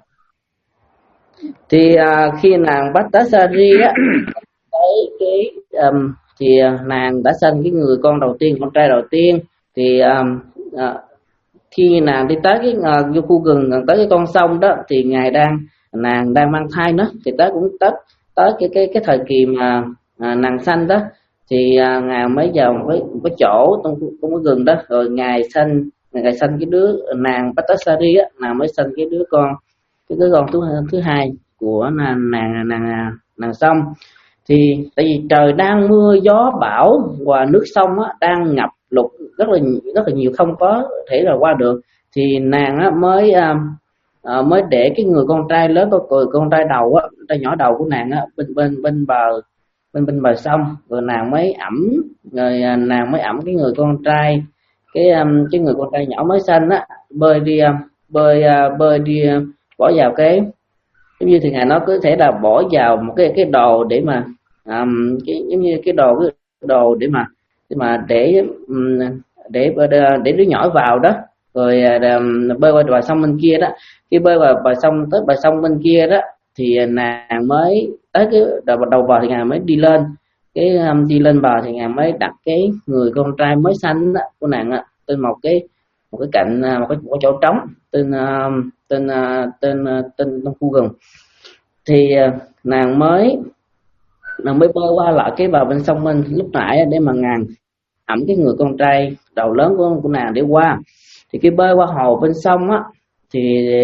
thì à, khi nàng Bát Tá Sa Ri á cái cái um, thì nàng đã sinh cái người con đầu tiên, con trai đầu tiên thì um, uh, khi nàng đi tới cái uh, vô khu rừng gần tới cái con sông đó thì ngài đang nàng đang mang thai nữa thì tới cũng tới tới cái cái cái thời kỳ mà uh, nàng sanh đó thì uh, ngài mới vào một cái, một cái chỗ trong trong cái rừng đó rồi ngài sanh ngài sanh cái đứa nàng Bát Tá Sa Ri á nàng mới sanh cái đứa con cái đứa con thứ thứ hai của nàng nàng nàng nàng sông thì tại vì trời đang mưa gió bão và nước sông á, đang ngập lụt rất là rất là nhiều không có thể là qua được thì nàng á, mới à, à, mới để cái người con trai lớn con cười con trai đầu á trai nhỏ đầu của nàng á, bên bên bên bờ bên bên bờ sông rồi nàng mới ẵm rồi à, nàng mới ẵm cái người con trai cái um, cái người con trai nhỏ mới sinh á bơi đi um, bơi uh, bơi đi uh, bỏ vào cái giống như thì ngài nói có thể là bỏ vào một cái cái đồ để mà um, cái giống như cái đồ cái đồ để mà để mà để um, để để đứa nhỏ vào đó rồi um, bơi qua bờ sông bên kia đó khi bơi vào bờ sông tới bờ sông bên kia đó thì nàng mới tới cái đầu, đầu bờ thì ngài mới đi lên cái um, đi lên bờ thì ngài mới đặt cái người con trai mới sanh đó, của nàng á, tên một cái một cái cạnh một cái, một cái chỗ trống tên uh, tên uh, tên uh, tên trong khu rừng thì uh, nàng mới nàng mới bơi qua lại cái bờ bên sông bên lúc nãy để mà nàng ẵm cái người con trai đầu lớn của, của nàng để qua thì khi bơi qua hồ bên sông á thì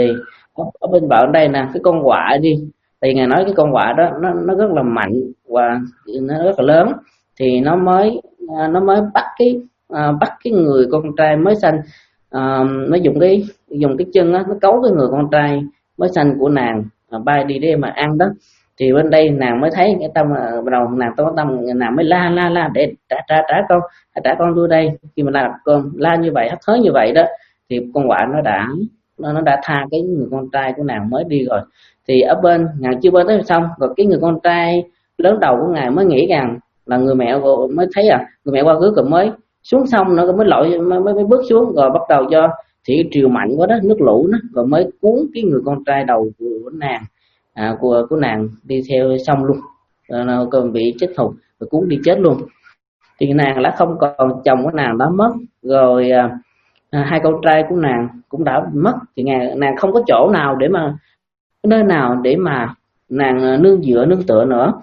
ở, ở bên bờ đây nè cái con quạ đi thì ngài nói cái con quạ đó nó nó rất là mạnh và nó rất là lớn thì nó mới nó mới bắt cái uh, bắt cái người con trai mới sanh uh, nó dùng cái dùng cái chân á nó cấu cái người con trai mới sanh của nàng uh, bay đi để mà ăn đó thì bên đây nàng mới thấy cái tâm uh, đầu nàng có tâm nàng mới la la la để trả trả trả con trả con tôi đây khi mà la con la như vậy hắt hới như vậy đó thì con quạ nó đã nó, nó đã tha cái người con trai của nàng mới đi rồi thì ở bên ngài chưa bơi tới xong rồi cái người con trai lớn đầu của ngài mới nghĩ rằng là người mẹ mới thấy à người mẹ qua cứu rồi mới xuống sông nó mới lội mới, mới, mới bước xuống rồi bắt đầu cho thủy triều mạnh quá đó nước lũ đó rồi mới cuốn cái người con trai đầu của nàng à, của của nàng đi theo sông luôn rồi nó còn bị chết thục rồi cuốn đi chết luôn thì nàng đã không còn chồng của nàng đã mất rồi à, hai con trai của nàng cũng đã mất thì nàng, nàng không có chỗ nào để mà nơi nào để mà nàng nương dựa nương tựa nữa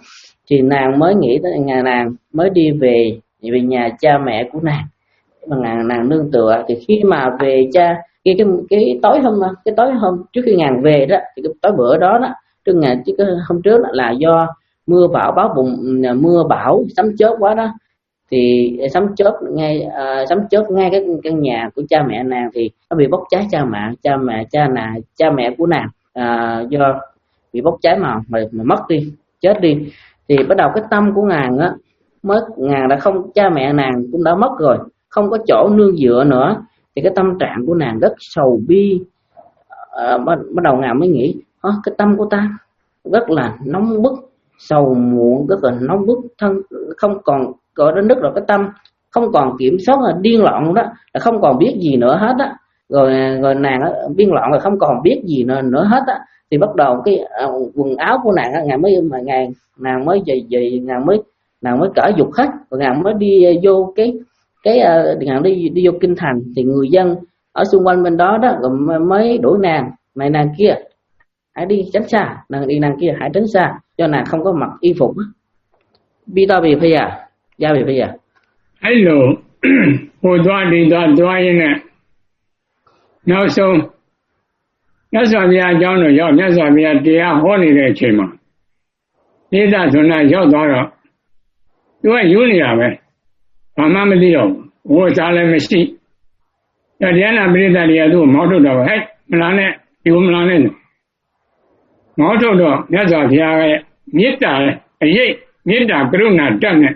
thì nàng mới nghĩ tới ngày nàng mới đi về về nhà cha mẹ của nàng mà nàng, nàng nương tựa. Thì khi mà về cha cái cái, cái tối hôm cái tối hôm trước khi nàng về đó, thì cái tối bữa đó đó trước ngày chứ cái hôm trước đó, là do mưa bão báo bùng mưa bão sấm chớp quá đó, thì sấm chớp ngay à, sấm chớp ngay cái căn nhà của cha mẹ nàng thì nó bị bốc cháy. Cha mẹ cha mẹ cha nàng cha mẹ của nàng à, do bị bốc cháy mà, mà mà mất đi, chết đi. Thì bắt đầu cái tâm của nàng á mới nàng đã không, cha mẹ nàng cũng đã mất rồi, không có chỗ nương dựa nữa, thì cái tâm trạng của nàng rất sầu bi. à, bắt, bắt đầu nàng mới nghĩ cái tâm của ta rất là nóng bức, sầu muộn, rất là nóng bức, thân không còn gọi đến nước rồi, cái tâm không còn kiểm soát, là điên loạn đó, là không còn biết gì nữa hết á. Rồi rồi nàng điên loạn rồi không còn biết gì nữa nữa hết á. Thì bắt đầu cái uh, quần áo của nàng á, nàng mới mà nàng nàng mới dày dày nàng mới nàng mới cởi dục hết, rồi nàng mới đi uh, vô cái cái uh, nàng đi đi vô kinh thành. Thì người dân ở xung quanh bên đó đó rồi mới đuổi nàng, này nàng kia hãy đi tránh xa, nàng đi nàng kia hãy tránh xa, cho nàng không có mặc y phục. Bi to bị bây giờ gia bị bây giờ အဲ့လိုဟိုသွားဒီသွားသွားရင်းနဲ့နောက်ဆုံးမြတ်စွာဘုရားအကြောင်းတော်ရောက်မြတ်စွာဘုရားတရားဟောနေတဲ့အချိန်မှာနိဒသုဏရောက်သွားတော့သူကယူနေတာပဲဘာမှမသိတော့ဘူးဝတ်စားလည်းမရှိတရားနာပရိသတ်တွေကသူ့ကိုမောင်းထုတ်တော့ဟဲ့မလားနဲ့ဒီမလားနဲ့မောင်းထုတ်တော့မြတ်စွာဘုရားရဲ့မေတ္တာအရေးမေတ္တာကရုဏာတက်နဲ့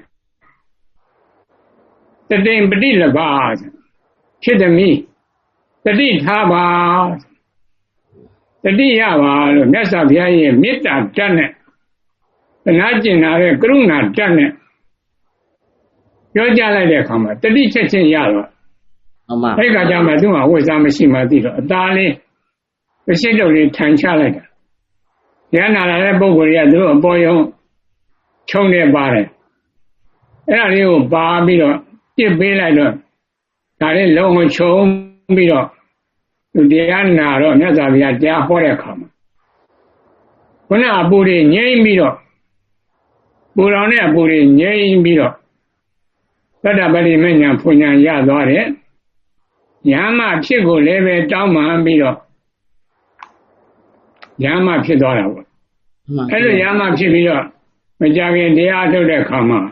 တတိပฏิလဘာဖြစ်သမီးတတိထားပါတတိရပါလို့မြတ်စွာဘုရားရဲ့မေတ္တာတက်နဲ့သနာကျင်လာတဲ့ကရုဏာတက်နဲ့ပြောကြလိုက်တဲ့အခါမှာတတိချက်ချင်းရတော့ဟုတ်ပါအဲ့ကကြမှာသူ့မှာဝိဇ္ဇာမရှိမှသိတော့အသားလေးပစိတ်တုပ်လေးထိုင်ချလိုက်တာဉာဏ်နာလာတဲ့ပုဂ္ဂိုလ်တွေကသူတို့အပေါ်ယုံချုံနေပါတယ်အဲ့ဒါလေးကိုပါပြီးတော့ပြစ်ပေးလိုက်တော့ဒါလေးလုံးဝချုံပြီးတော့သူတရားနာတော့မြတ်စွာဘုရားတရားဟောတဲ့အခါမှာခုနအပူတွေငြိမ့်ပြီးတော့ပူတော်နဲ့အပူတွေငြိမ့်ပြီးတော့သတ္တပတိမဉ္ဇဉ်ဖွဉ္ဇဉ်ရသွားတယ်ညာမဖြစ်ကိုလည်းပဲတောင်းပန်ပြီးတော့ညာမဖြစ်သွားတာပေါ့အဲ့လိုညာမဖြစ်ပြီးတော့မကြခင်တရားထုတ်တဲ့အခါမှာ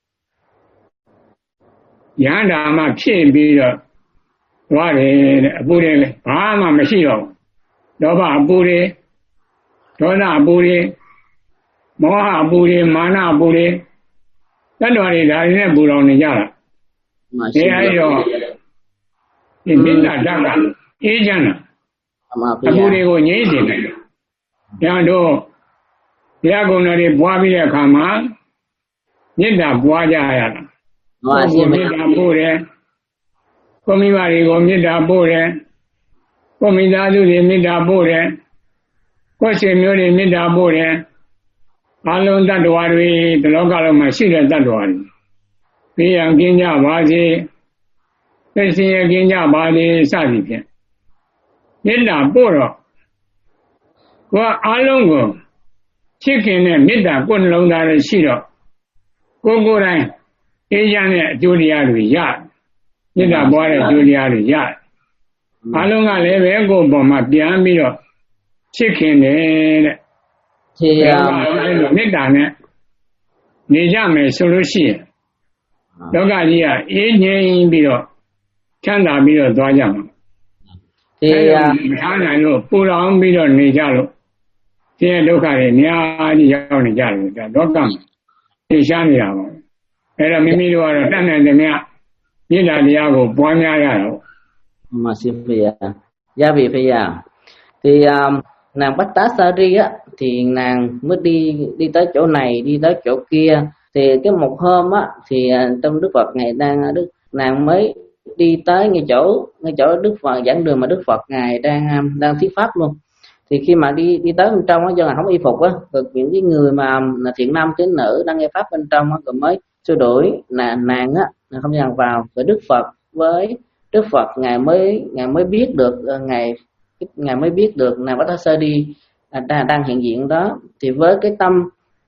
ယန္တာမှဖြစ်ပြီးတော့သွားတယ်တဲ့အပူတွေဘာမှမရှိတော့ဘူးလောဘအပူတွေဒေါသအပူတွေမောဟအပူတွေမာနအပူတွေတတ္တဝါတွေဒါတွေနဲ့ပူလောင်နေကြတာဒီအဲ့တော့ဒီမေတ္တာဓာတ်ကအေးချမ်းတာအပူတွေကိုငြိမ့်စေတယ်။ဒါတို့ဘုရားကုံတော်တွေပွားပြီးတဲ့အခါမှာမေတ္တာပွားကြရတာ။ဟုတ်ပါဘူးမေတ္တာပို့တယ်။ကိုမိဘတွေကိုမေတ္တာပို့တယ်။ကိုမိသားစုတွေမေတ္တာပို့တယ်။ကိုရှင်မျိုးတွေမေတ္တာပို့တယ်။အလုံးတ attva တွေဒီလောကလုံးမှာရှိတဲ့တ attva တွေဘေးရန်ကင်းကြပါစေ။သိစင်ရကင်းကြပါစေစသည်ဖြင့်မေတ္တာပို့တော့ကိုယ်အားလုံးကိုချစ်ခင်တဲ့မေတ္တာကိုယ်နှလုံးသားနဲ့ရှိတော့ကိုယ်ကိုယ်တိုင်အေးချမ်းတဲ့အကျိုးတရားတွေရမေတ္တာပွားတဲ့အကျိုးတရားတွေရအားလုံးကလည်းပဲကိုယ်ပေါ်မှာပြန်ပြီးတော့ချစ်ခင်တယ်တဲ့ခြေရအဲ့လိုမေတ္တာနဲ့နေကြမယ်ဆိုလို့ရှိရင်လောကကြီးကအေးငြိမ်ပြီးတော့ချမ်းသာပြီးတော့သွားကြမှာခြေရမထားနိုင်လို့ပူလောင်ပြီးတော့နေကြလို့ဒီဒုက္ခတွေအများကြီးရောက်နေကြတယ်ဒါလောကမှာသိရှားနေတာပါအဲ့တော့မိမိတို့ကတော့တတ်နိုင်တယ်မြတ်မေတ္တာတရားကိုပွားများရတာပေါ့မှန်ပါဗျာရပြီဖေရthì uh, nàng Bách Tá Sa Ri á thì nàng mới đi đi tới chỗ này đi tới chỗ kia thì cái một hôm á thì uh, trong Đức Phật ngài đang đức nàng mới đi tới ngay chỗ ngay chỗ Đức Phật giảng đường mà Đức Phật ngài đang um, đang thuyết pháp luôn thì khi mà đi đi tới bên trong á do ngài không y phục á rồi những cái người mà là thiện nam tín nữ đang nghe pháp bên trong á rồi mới xua đuổi là nàng á nàng không dàn vào rồi Đức Phật với Đức Phật ngài mới ngài mới biết được uh, ngài ngài mới biết được nàng Bách Tá Sa Ri đang đang hiện diện đó thì với cái tâm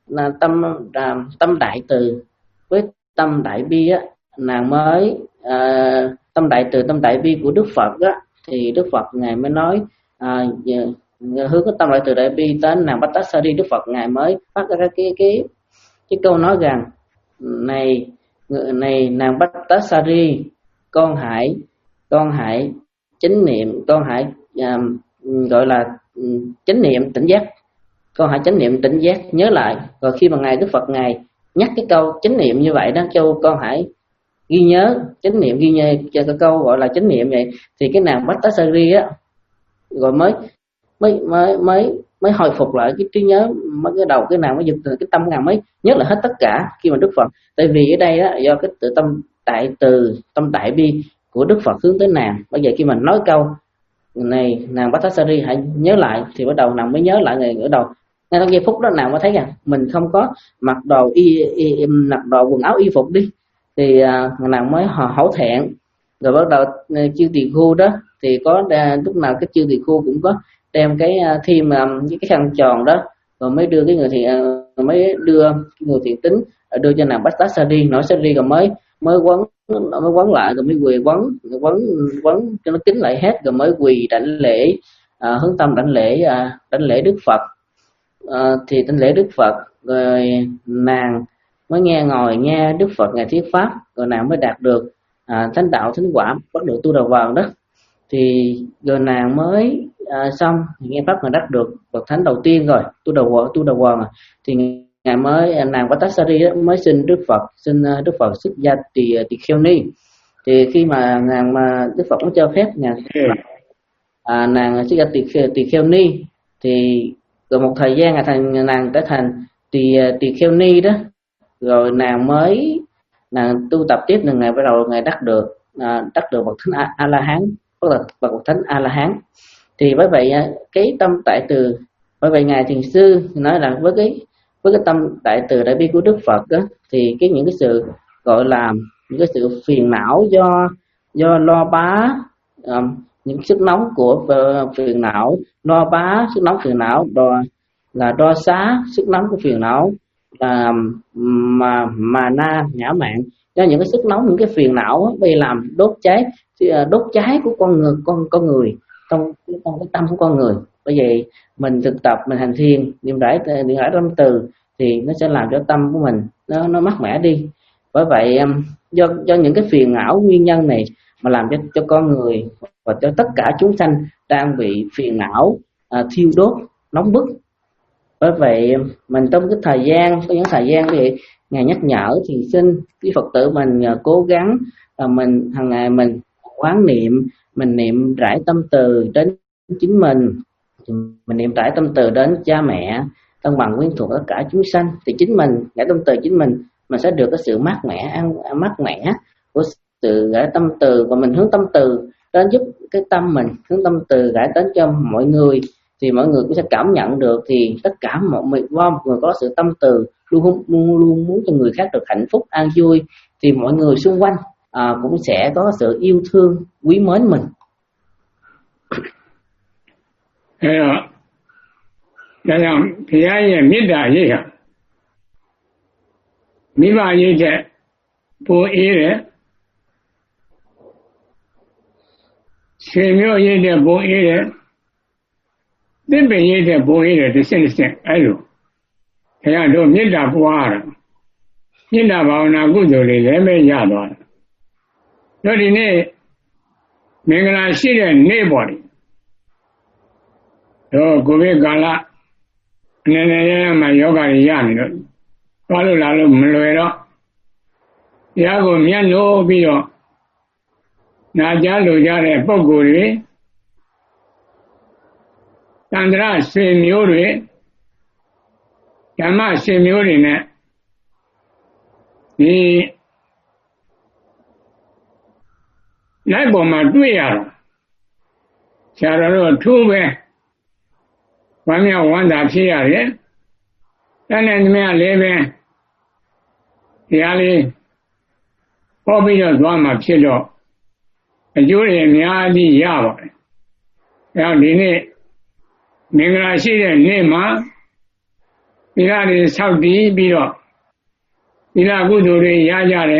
là tâm là tâm đại từ với tâm đại bi á, nàng mới à, tâm đại từ tâm đại bi của Đức Phật á, thì Đức Phật ngài mới nói à, hướng cái tâm đại từ đại bi đến nàng Bát Tát Sa Ri. Đức Phật ngài mới phát ra cái cái cái câu nói rằng này này nàng Bát Tát Sa Ri, con hãy con hãy chánh niệm, con hãy à, gọi là chánh niệm tỉnh giác, con hãy chánh niệm tỉnh giác nhớ lại. Rồi khi mà ngài Đức Phật ngài nhắc cái câu chánh niệm như vậy đó, cho con hãy ghi nhớ chánh niệm, ghi nhớ cho cái câu gọi là chánh niệm vậy, thì cái nàng Bát Tát Sa Ri á rồi mới mới mới mới mới hồi phục lại cái trí nhớ, mới cái đầu cái nàng mới dựng cái tâm nàng mới nhớ lại hết tất cả khi mà Đức Phật. Tại vì ở đây á, do cái tự tâm đại từ tâm đại bi của Đức Phật hướng tới nàng. Bây giờ khi mình nói câu này nàng Bát Tát Sa Ri hãy nhớ lại, thì bắt đầu nàng mới nhớ lại ngày ở đầu. Ngay trong giây phút đó nàng mới thấy rằng mình không có mặc đồ y, y, y mặc đồ quần áo y phục đi, thì à, nàng mới hổ thẹn. Rồi bắt đầu chư tỳ khu đó thì có lúc nào cái chư tỳ khu cũng có đem cái thêm với cái khăn tròn đó, rồi mới đưa cái người thiện mới đưa cái người thiện tính đưa cho nàng Bát Tát Sa Ri, nói Sa Ri rồi mới mới quấn mới quấn lại, rồi mới quỳ quấn quấn quấn cho nó kín lại hết, rồi mới quỳ đảnh lễ à, hướng tâm đảnh lễ à, đảnh lễ Đức Phật. À, thì đảnh lễ Đức Phật rồi nàng mới nghe ngồi nghe Đức Phật ngài thuyết pháp, rồi nàng mới đạt được à, thánh đạo thánh quả, bắt được tu đà hoàng đó. Thì rồi nàng mới à, xong nghe pháp mà đắc được bậc thánh đầu tiên rồi tu đà hoàng tu đà hoàng thì ngài mới nàng Bát Tát Sa Ri mới xin Đức Phật xin Đức Phật xuất gia tỳ tỳ kheo ni. Thì khi mà nàng mà Đức Phật cũng cho phép nàng à, nàng xuất gia tỳ tỳ kheo ni, thì rồi một thời gian là thành nàng trở thành tỳ tỳ kheo ni đó, rồi nàng mới nàng tu tập tiếp, là ngày bắt đầu ngày đắc được à, đắc được bậc thánh A La Hán, tức là bậc thánh A La Hán. Thì bởi vậy cái tâm tại từ, bởi vậy ngài thiền sư nói là với cái với cái tâm tại từ đại bi của Đức Phật đó, thì cái những cái sự gọi là những cái sự phiền não do do lo bá um, những sức nóng của uh, phiền não, lo bá sức nóng phiền não, đo là đo xá sức nóng của phiền não, là mà mà na ngã mạn, do những cái sức nóng những cái phiền não bị làm đốt cháy đốt cháy của con người con con người trong trong cái tâm của con người. Bởi vậy mình thực tập mình hành thiền niệm rải niệm rải tâm từ thì nó sẽ làm cho tâm của mình nó nó mát mẻ đi. Bởi vậy do do những cái phiền não nguyên nhân này mà làm cho cho con người và cho tất cả chúng sanh đang bị phiền não à, thiêu đốt nóng bức. Bởi vậy mình trong cái thời gian có những thời gian thì ngài nhắc nhở thì xin cái Phật tử mình cố gắng là mình hàng ngày mình quán niệm, mình niệm rải tâm từ đến chính mình, mình niệm rải tâm từ đến cha mẹ, thân bằng quyến thuộc tất cả chúng sanh, thì chính mình rải tâm từ chính mình mình sẽ được cái sự mát mẻ ăn mát mẻ của sự rải tâm từ, và mình hướng tâm từ đến giúp cái tâm mình hướng tâm từ rải đến cho mọi người, thì mọi người cũng sẽ cảm nhận được. Thì tất cả mọi người có sự tâm từ luôn luôn luôn muốn cho người khác được hạnh phúc an vui, thì mọi người xung quanh à, cũng sẽ có sự yêu thương quý mến mình. Thế đó,ဒါကြောင့်ဘုရားရဲ့မေတ္တာရိပ်ဟာမိဘရိပ်တဲ့ပိုအေးတဲ့ဆွေမျိုးရိပ်တဲ့ပိုအေးတဲ့သစ်ပင်ရိပ်တဲ့ပိုအေးတဲ့တစ်ဆင့်တစ်ဆင့်အဲ့လိုဘုရားတို့မေတ္တာပွားတာမေတ္တာဘာဝနာကုသိုလ်တွေလည်းပဲရသွားတယ်တို့ဒီနေ့မင်္ဂလာရှိတဲ့နေ့ပေါ်တယ်တို့ကိုဗစ်ကာလအနေနဲ့ရမှာယောဂတွေရနေတော့သွားလို့လာလို့မလွယ်တော့တရားကိုမျက်နှိုးပြီးတော့နာကြားလို့ကြတဲ့ပုံကိုယ်တွေတန္တရဆွေမျိုးတွေဓမ္မဆွေမျိုးတွေနဲ့ဒီလိုက်ပေါ်မှာတွေ့ရတော့ဆရာတော်တို့ထိုးပဲဝမ်းမြောက်ဝမ်းသာဖြစ်ရတယ်။တန်တဲ့မြတ်လေးပဲတရားလေးဟောပြီးတော့သွားမှာဖြစ်တော့အကျိုးတွေအများကြီးရပါတယ်။အဲတော့ဒီနေ့မင်္ဂလာရှိတဲ့နေ့မှာသီလတွေဆောက်တည်ပြီးတော့သီလကုသိုလ်တွေရကြတယ်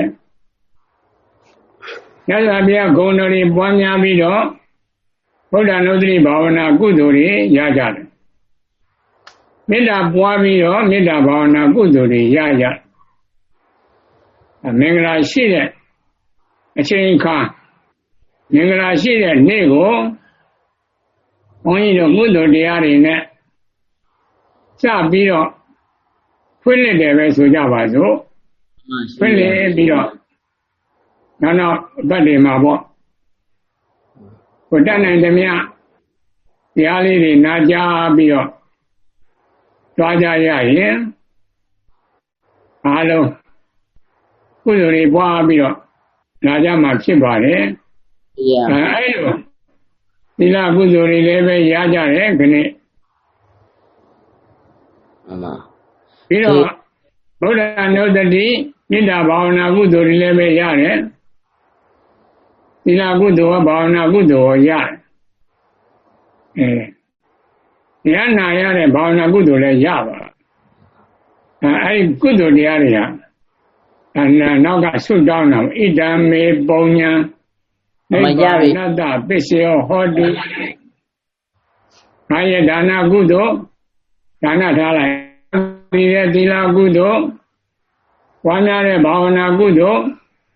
မြတ်စွာဘုရားဂုဏ်တော်တွေပွားများပြီးတော့ဗုဒ္ဓနုဒ္ဓတိဘာဝနာကုသိုလ်တွေရကြတယ်မေတ္တာပွားပြီးတော့မေတ္တာဘာဝနာကုသိုလ်တွေရကြမင်္ဂလာရှိတဲ့အချိန်အခါမင်္ဂလာရှိတဲ့နေ့ကိုဘုန်းကြီးတို့ကုသိုလ်တရားတွေနဲ့စပြီးတော့ဖွင့်လှစ်တယ်ပဲဆိုကြပါစို့ဖွင့်လှစ်ပြီးတော့နောက်နောက်အပတ်တွေမှာပေါ့ကိုတတ်နိုင်သမျှတရားလေးတွေနာကြားပြီးတော့ကြွားကြရရင်အားလုံးကုသိုလ်တွေပွားပြီးတော့လာကြမှာဖြစ်ပါတယ်အဲအဲ့လိုသီလကုသိုလ်တွေလည်းပဲရကြတယ်ခဏမှန်ပါပြီးတော့ဗုဒ္ဓနုဒ္ဓတိမေတ္တာဘာဝနာကုသိုလ်တွေလည်းပဲရတယ်သီလကုသိုလ်ဘာဝနာကုသိုလ်ရတယ်အဲဉာဏ်နာရတဲ့ဘာဝနာကုသိုလ်လည်းရပါအဲအဲ့ဒီကုသိုလ်တရားတွေဟာနောက်ကဆွတ်တောင်းတာဣဒံမေပုံညာနိဗ္ဗာနတ္တပစ္စယောဟောတိငါရဲ့ဒါနကုသိုလ်ဒါနထားလိုက်ဒီရဲ့သီလကုသိုလ်ဝါများတဲ့ဘာဝနာကုသိုလ်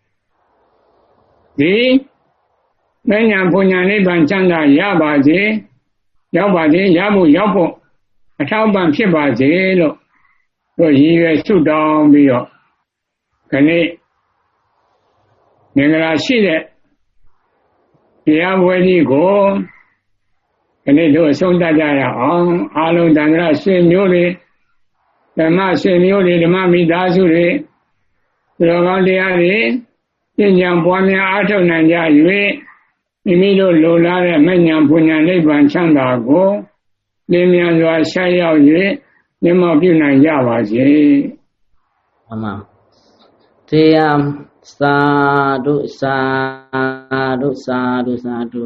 ဒီမဉ္ဇဉ်ဘုံညာနိဗ္ဗာန်ချမ်းသာရပါစေရောက်ပါစေရဖို့ရောက်ဖို့အထောက်ပံ့ဖြစ်ပါစေလို့တို့ရည်ရွယ်ဆုတောင်းပြီးတော့ခဏမင်္ဂလာရှိတဲ့တရားပွဲကြီးကိုခဏတို့အဆုံးသတ်ကြရအောင်အားလုံးတန်ခါဆွေမျိုးတွေဓမ္မဆွေမျိုးတွေဓမ္မမိသားစုတွေသူတော်ကောင်းတရားတွေဉာဏ်ဉာဏ်ပွားများအားထုတ်နိုင်ကြ၍မိမိတို့လိုလားတဲ့မဉ္ဇဉ်ဘုံညာနိဗ္ဗာန်ချမ်းသာကိုလင်းမြန်စွာဆက်ရောက်၍မြတ်မောပြုနိုင်ကြပါစေအမှန်တရားသာဓုသာဓုသာဓုသာဓု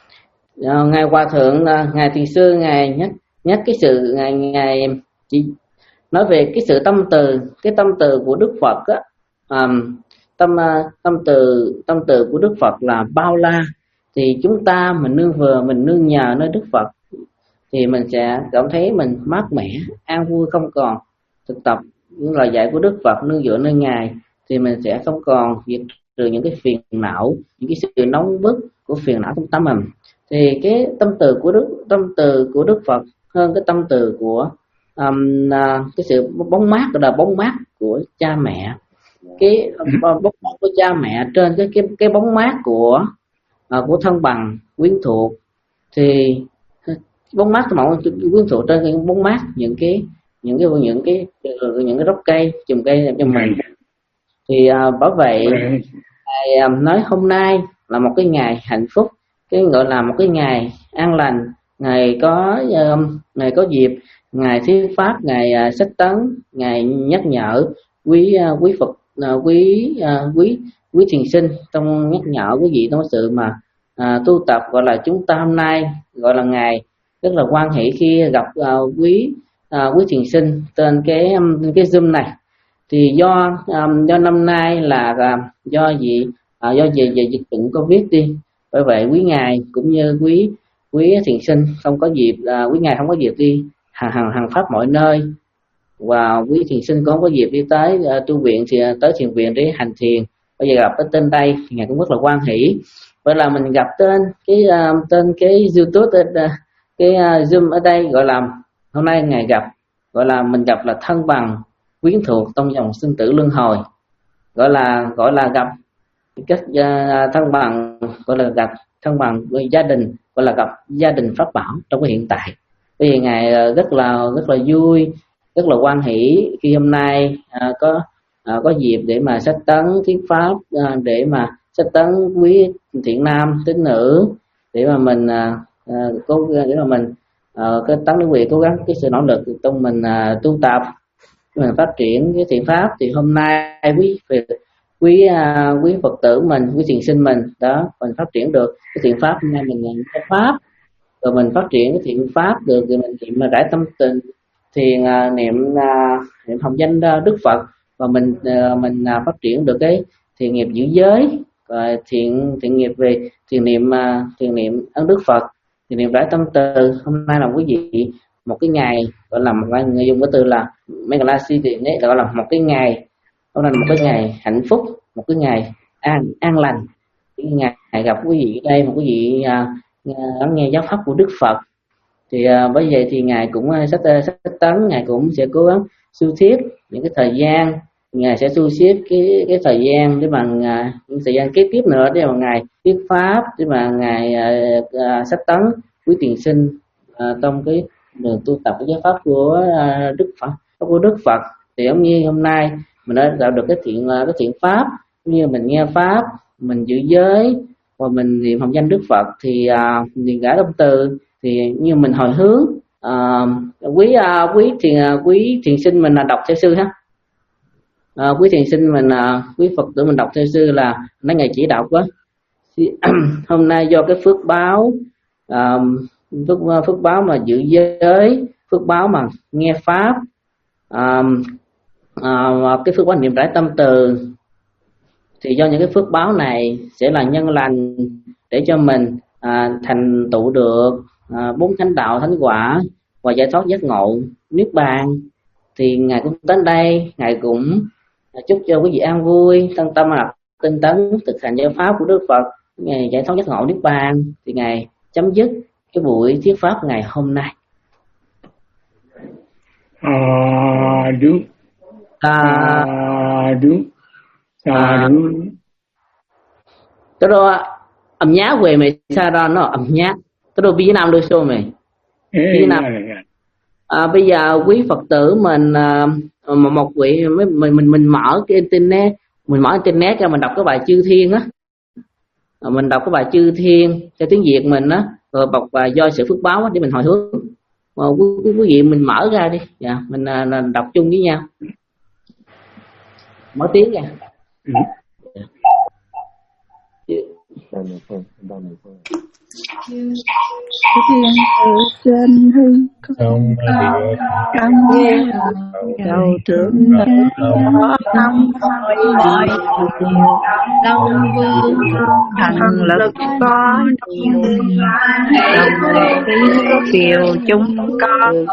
ngài hòa thượng ngài thiền sư ngài nhắc nhắc cái sự ngài ngài chỉ nói về cái sự tâm từ cái tâm từ của Đức Phật á, um, tâm tâm từ tâm từ của Đức Phật là bao la thì chúng ta mình nương vừa mình nương nhờ nơi Đức Phật thì mình sẽ cảm thấy mình mát mẻ an vui không còn thực tập những lời dạy của Đức Phật nương dựa nơi ngài thì mình sẽ không còn diệt trừ những cái phiền não những cái sự nóng bức của phiền não trong tâm mình thì cái tâm từ của Đức tâm từ của Đức Phật hơn cái tâm từ của um, cái sự bóng mát gọi là bóng mát của cha mẹ cái bóng mát của cha mẹ trên cái cái cái bóng mát của uh, của thân bằng quyến thuộc thì bóng mát màu quyến thuộc trên cái bóng mát những cái những cái những cái những cái gốc cây chùm cây trong mình thì uh, bởi vậy ngài um, nói hôm nay là một cái ngày hạnh phúc cái gọi là một cái ngày an lành ngày có uh, ngày có dịp ngày thuyết pháp ngày uh, sách tấn ngày nhắc nhở quý uh, quý Phật uh, quý uh, quý quý thiền sinh trong nhắc nhở quý vị trong sự mà uh, tu tập gọi là chúng ta hôm nay gọi là ngày rất là hoan hỷ khi gặp uh, quý uh, quý thiền sinh trên cái um, cái Zoom này thì do um, do năm nay là uh, do gì uh, do về về dịch bệnh Covid đi bởi vậy quý ngài cũng như quý quý thiền sinh không có dịp uh, quý ngài không có dịp đi hàng hàng hàng pháp mọi nơi và quý thiền sinh cũng không có dịp đi tới uh, tu viện thì uh, tới thiền viện để hành thiền bây giờ gặp ở tên đây thì ngài cũng rất là hoan hỷ vậy là mình gặp tên cái uh, tên cái YouTube uh, cái uh, Zoom ở đây gọi là hôm nay ngài gặp gọi là mình gặp là thân bằng quyến thuộc trong dòng sinh tử luân hồi gọi là gọi là gặp cách uh, thân bằng gọi là gặp thân bằng với gia đình gọi là gặp gia đình pháp bảo trong cái hiện tại bây giờ ngài uh, rất là rất là vui rất là hoan hỷ khi hôm nay uh, có uh, có dịp để mà sách tấn thuyết pháp uh, để mà sách tấn quý thiện nam tín nữ để mà mình uh, uh, cố để mà mình uh, cái tấn nữ quyền cố gắng cái sự nỗ lực trong mình uh, tu tập mình phát triển cái thiện pháp thì hôm nay quý quý uh, quý Phật tử mình quý thiền sinh mình đó mình phát triển được cái thiện pháp hôm nay mình nhận cái pháp rồi mình phát triển cái thiện pháp được rồi mình niệm mà rải tâm tình thiền uh, niệm uh, niệm hồng danh uh, Đức Phật, và mình uh, mình uh, phát triển được cái thiền nghiệp giữ giới, và thiện thiện nghiệp về thiền niệm uh, thiền niệm ơn Đức Phật, thiền niệm rải tâm từ. Hôm nay là quý vị một cái ngày gọi là một ngày, người dùng cái từ là Meghalasi thì đấy gọi là một cái ngày, hôm nay là một cái ngày hạnh phúc, một cái ngày an an lành, cái ngày gặp quý vị ở đây, một quý vị uh, lắng nghe giáo pháp của Đức Phật. Thì uh, bởi vậy thì ngài cũng uh, sách sách tấn, ngài cũng sẽ cố gắng sưu thiết những cái thời gian, ngài sẽ sưu xếp cái cái thời gian để bằng uh, những thời gian kế tiếp nữa để mà ngài thuyết pháp, để mà ngài uh, uh, sách tấn quý tiền sinh uh, trong cái đường tu tập cái giáo pháp của uh, Đức Phật của Đức Phật. Thì giống như hôm nay mình đã tạo được cái thiện uh, cái thiện pháp, như mình nghe pháp, mình giữ giới và mình niệm hồng danh Đức Phật, thì uh, niệm cả tâm từ, thì như mình hồi hướng. uh, quý uh, quý thiền uh, quý thiền sinh mình là đọc theo sư ha. Uh, quý thiền sinh mình uh, quý Phật tử mình đọc theo sư là nói ngày chỉ đọc á. Hôm nay do cái phước báo uh, phước, phước báo mà giữ giới, phước báo mà nghe pháp, uh, uh, cái phước báo niệm rải tâm từ, thì do những cái phước báo này sẽ là nhân lành để cho mình à, thành tựu được à, bốn thánh đạo, thánh quả và giải thoát giác ngộ niết bàn. Thì ngài cũng đến đây, ngài cũng chúc cho quý vị an vui, thân tâm là tinh tấn thực hành giáo pháp của Đức Phật, ngày giải thoát giác ngộ niết bàn. Thì ngài chấm dứt cái buổi thuyết pháp ngày hôm nay. À đúng. À đúng. À đúng. Cái đó âm nhá về mày sao đó nó âm nhá. Cái đó Việt Nam đối số mày. Việt Nam. À, bây giờ quý Phật tử mình à, một vị mình mình mình mở cái internet, mình mở internet ra mình đọc cái bài chư thiên á. À, mình đọc cái bài chư thiên theo tiếng Việt mình á, rồi bọc và do sự phước báo á, để mình hồi hướng. À, quý, quý, quý vị mình mở ra đi. Dạ, mình à, đọc chung với nhau. Mở tiếng ra. Ừ. Thiên ở trên hư không trong đầu trưởng có tâm hỏi hỏi long vương thần lực có nhiều đồng khí kiều chúng con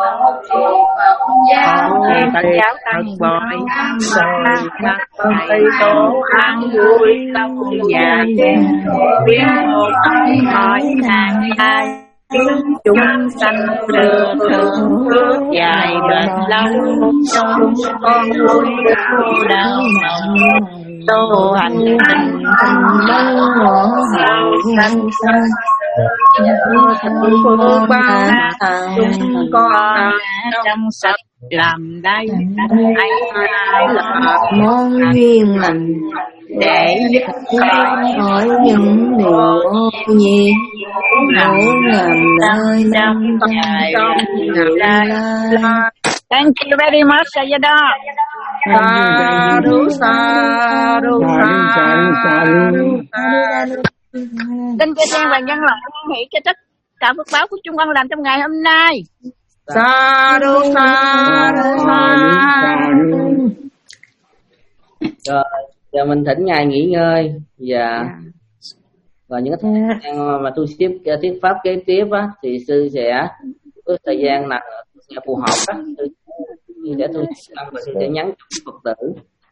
Phật giáo tăng bội rồi thầy tổ an vui tâm nhà biến một ai hỏi hàng hai chúng sanh được hưởng phước dài bền lâu chúng con vui đau lòng tu hành tình sao sanh sanh phước bao chúng con trong sạch làm đây ai là món duyên lành để giúp con hỏi những điều gì nỗi làm nơi năm dài Thank you very much, Sayadaw. Sadhu, sadhu, sadhu, sadhu. Xin cho sen và nhân loại hoan hỷ cho tất cả phước báo của chúng con làm trong ngày hôm nay. Sadhu, sadhu, sadhu. Rồi, giờ mình thỉnh ngài nghỉ ngơi và và những cái thời gian mà tu tiếp thuyết pháp kế tiếp á, thì sư sẽ có thời gian là sẽ phù hợp á, sư sẽ tu và sư sẽ nhắn cho Phật tử.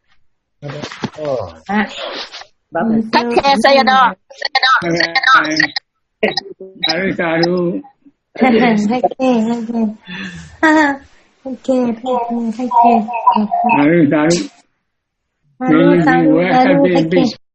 Cách khe Sayadaw, Sayadaw, Sayadaw. Sayadaw. Hay khe, hay khe, hay khe, hay khe. Sayadaw. Sayadaw.